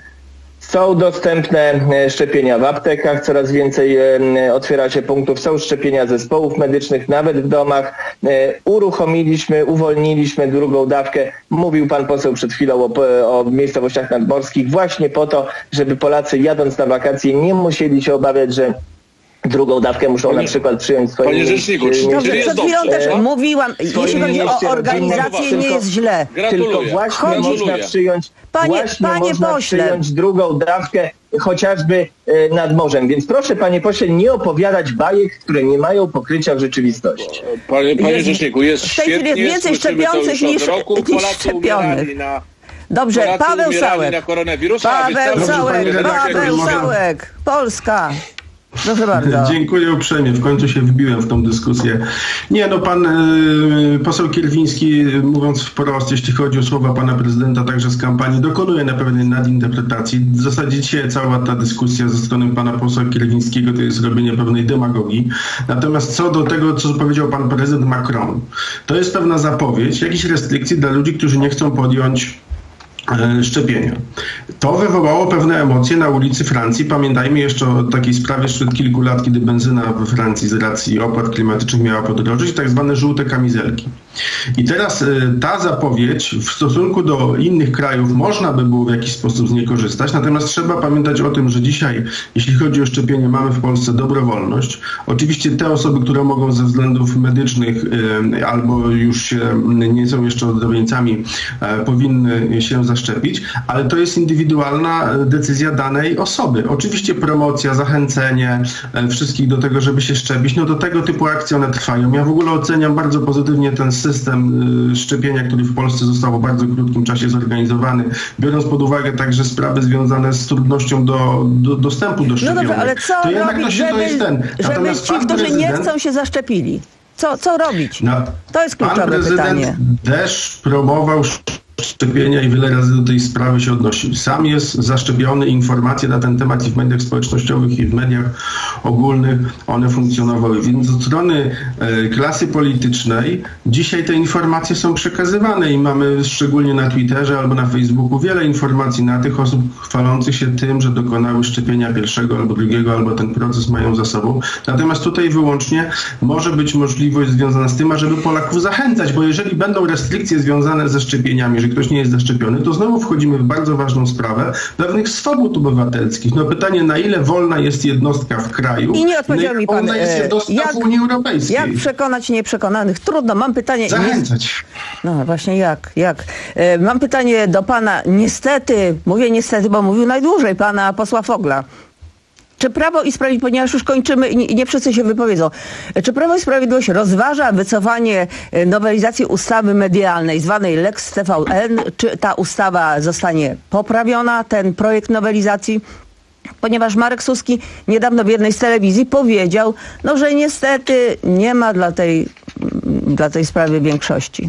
Są dostępne e, szczepienia w aptekach, coraz więcej e, otwiera się punktów, są szczepienia zespołów medycznych, nawet w domach. E, uruchomiliśmy, uwolniliśmy drugą dawkę. Mówił pan poseł przed chwilą o, o miejscowościach nadmorskich właśnie po to, żeby Polacy jadąc na wakacje nie musieli się obawiać, że drugą dawkę muszą Panie- na przykład przyjąć swoim Panie rzeczniku, czy- Dobrze, Czyli jest przed chwilą dobrze, też tak? mówiłam, swoim jeśli chodzi o mieście organizację, rodzinnym, nie tylko- jest źle. Tylko Gratuluję. właśnie Gratuluję. można przyjąć, Panie- właśnie panie można pośle. przyjąć drugą dawkę chociażby e, nad morzem. Więc proszę panie pośle nie opowiadać bajek, które nie mają pokrycia w rzeczywistości. Panie, panie Jest- rzeczniku, jest w tej chwili świetnie, jest więcej słyszymy to szczepiących już od niż- roku. niż Polacy szczepionych. umierali na, Dobrze, Polacy Paweł umierali Sałek. na koronawirusa, a wy Paweł cały czas Sałek, będziecie Paweł mówić. Sałek, Polska. Proszę bardzo. Dziękuję uprzejmie, w końcu się wbiłem w tą dyskusję. Nie, no pan y, poseł Kierwiński, mówiąc wprost, jeśli chodzi o słowa pana prezydenta, także z kampanii, dokonuje na pewnej nadinterpretacji. W zasadzie dzisiaj cała ta dyskusja ze strony pana posła Kierwińskiego to jest robienie pewnej demagogii. Natomiast co do tego, co powiedział pan prezydent Macron, to jest pewna zapowiedź jakichś restrykcji dla ludzi, którzy nie chcą podjąć szczepienia. To wywołało pewne emocje na ulicy Francji. Pamiętajmy jeszcze o takiej sprawie sprzed kilku lat, kiedy benzyna we Francji z racji opłat klimatycznych miała podrożyć, tak zwane żółte kamizelki. I teraz y, ta zapowiedź w stosunku do innych krajów można by było w jakiś sposób z niej korzystać, natomiast trzeba pamiętać o tym, że dzisiaj, jeśli chodzi o szczepienie, mamy w Polsce dobrowolność. Oczywiście te osoby, które mogą ze względów medycznych y, albo już się, nie są jeszcze ozdrowieńcami, y, powinny się zaszczepić, ale to jest indywidualna decyzja danej osoby. Oczywiście promocja, zachęcenie y, wszystkich do tego, żeby się szczepić, no do tego typu akcje one trwają. Ja w ogóle oceniam bardzo pozytywnie ten system y, szczepienia, który w Polsce został w bardzo krótkim czasie zorganizowany, biorąc pod uwagę także sprawy związane z trudnością do, do dostępu do No szczepionek. dobrze, ale co to jednak robić, to się, to żeby, jest ten. żeby Natomiast ci, pan którzy nie prezydent- chcą się zaszczepili? Co, co robić? No, To jest pan kluczowe prezydent pytanie. też promował szczepienia i wiele razy do tej sprawy się odnosił. Sam jest zaszczepiony, informacje na ten temat i w mediach społecznościowych, i w mediach ogólnych one funkcjonowały. Więc od strony e, klasy politycznej dzisiaj te informacje są przekazywane i mamy szczególnie na Twitterze albo na Facebooku wiele informacji na tych osób chwalących się tym, że dokonały szczepienia pierwszego albo drugiego, albo ten proces mają za sobą. Natomiast tutaj wyłącznie może być możliwość związana z tym, ażeby Polaków zachęcać, bo jeżeli będą restrykcje związane ze szczepieniami, że ktoś nie jest zaszczepiony, to znowu wchodzimy w bardzo ważną sprawę pewnych swobód obywatelskich. No pytanie, na ile wolna jest jednostka w kraju, I nie odpowiedział na mi ile pan, wolna jest e, jednostka jak- w Unii Europejskiej. Jak przekonać nieprzekonanych? Trudno, mam pytanie. Zachęcać. No właśnie jak, jak? E, mam pytanie do pana, niestety, mówię niestety, bo mówił najdłużej, pana posła Fogla. Czy Prawo i Sprawiedliwość, ponieważ już kończymy i nie, i nie wszyscy się wypowiedzą, czy Prawo i Sprawiedliwość rozważa wycofanie e, nowelizacji ustawy medialnej zwanej Lex T V N? Czy ta ustawa zostanie poprawiona, ten projekt nowelizacji? Ponieważ Marek Suski niedawno w jednej z telewizji powiedział, no, że niestety nie ma dla tej, dla tej sprawy większości.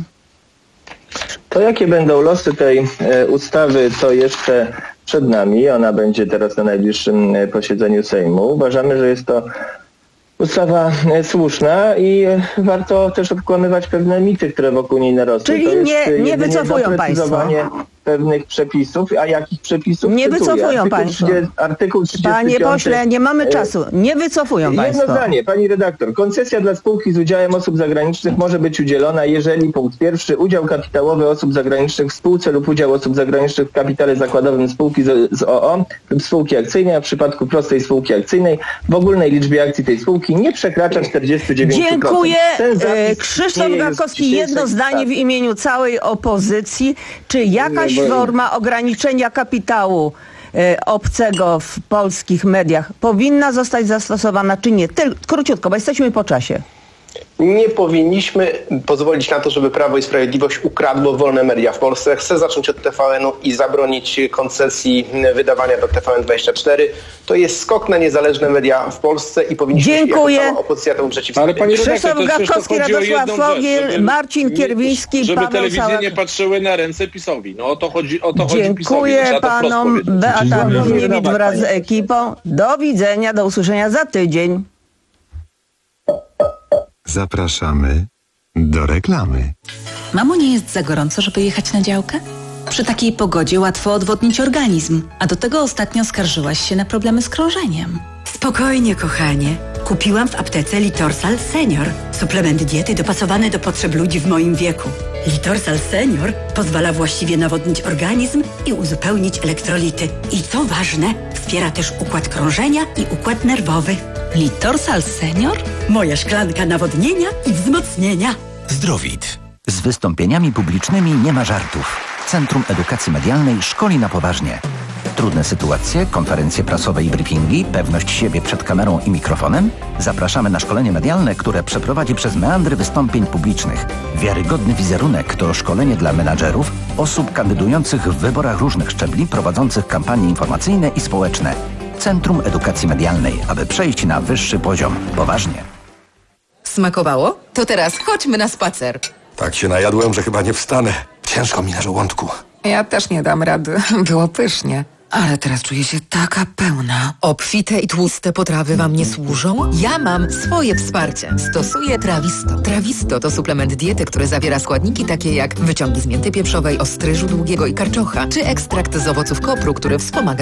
To jakie będą losy tej e, ustawy, to jeszcze przed nami. Ona będzie teraz na najbliższym e, posiedzeniu Sejmu. Uważamy, że jest to ustawa e, słuszna i e, warto też odkłamywać pewne mity, które wokół niej narosły. Czyli To jest, nie- e, nie jedynie wycofują doprecyzowanie- pewnych przepisów, a jakich przepisów? Nie Cytuję. wycofują artykuł państwo. trzydzieści, artykuł trzydziesty Panie piąty, pośle, nie mamy czasu. Nie wycofują Jedno państwo. zdanie, pani redaktor. Koncesja dla spółki z udziałem osób zagranicznych może być udzielona, jeżeli punkt pierwszy, udział kapitałowy osób zagranicznych w spółce lub udział osób zagranicznych w kapitale zakładowym spółki z, z o o lub spółki akcyjnej, a w przypadku prostej spółki akcyjnej w ogólnej liczbie akcji tej spółki nie przekracza czterdzieści dziewięć procent. Dziękuję. Ten zapis E, Krzysztof istnieje już w Gawkowski, dzisiejszej jedno zdanie w ustawie. imieniu całej opozycji. Czy jakaś Nie, bo- forma ograniczenia kapitału e, obcego w polskich mediach powinna zostać zastosowana, czy nie? Tyl, króciutko, bo jesteśmy po czasie. Nie powinniśmy pozwolić na to, żeby Prawo i Sprawiedliwość ukradło wolne media w Polsce. Chcę zacząć od T V N u i zabronić koncesji wydawania do T V N dwadzieścia cztery. To jest skok na niezależne media w Polsce i powinniśmy Dziękuję. jako cała opozycja temu przeciwstawiać. Ale pani redaktor, Krzysztof to przecież to Gawkowski, chodzi o Radosław jedną rzecz, Fogiel, żeby- Marcin nie- Kierwiński, Żeby Paweł telewizje Sałak. nie patrzyły na ręce PiS-owi. No o to chodzi, o to chodzi PiS-owi. Dziękuję Trzeba to wprost panom. powiedzieć. Beata Dziękuję. Równiewicz wraz z ekipą. Do widzenia, do usłyszenia za tydzień. Zapraszamy do reklamy. Mamo, nie jest za gorąco, żeby jechać na działkę? Przy takiej pogodzie łatwo odwodnić organizm, a do tego ostatnio skarżyłaś się na problemy z krążeniem. Spokojnie, kochanie. Kupiłam w aptece Litorsal Senior. Suplement diety dopasowany do potrzeb ludzi w moim wieku. Litorsal Senior pozwala właściwie nawodnić organizm i uzupełnić elektrolity. I co ważne, wspiera też układ krążenia i układ nerwowy. Litorsal Senior? Moja szklanka nawodnienia i wzmocnienia. Zdrowit. Z wystąpieniami publicznymi nie ma żartów. Centrum Edukacji Medialnej szkoli na poważnie. Trudne sytuacje, konferencje prasowe i briefingi, pewność siebie przed kamerą i mikrofonem? Zapraszamy na szkolenie medialne, które przeprowadzi przez meandry wystąpień publicznych. Wiarygodny wizerunek to szkolenie dla menadżerów, osób kandydujących w wyborach różnych szczebli, prowadzących kampanie informacyjne i społeczne. Centrum Edukacji Medialnej, aby przejść na wyższy poziom. Poważnie. Smakowało? To teraz chodźmy na spacer. Tak się najadłem, że chyba nie wstanę. Ciężko mi na żołądku. Ja też nie dam rady. Było pysznie. Ale teraz czuję się taka pełna. Obfite i tłuste potrawy wam nie służą? Ja mam swoje wsparcie. Stosuję Trawisto. Trawisto to suplement diety, który zawiera składniki takie jak wyciągi z mięty pieprzowej, ostryżu długiego i karczocha, czy ekstrakt z owoców kopru, który wspomaga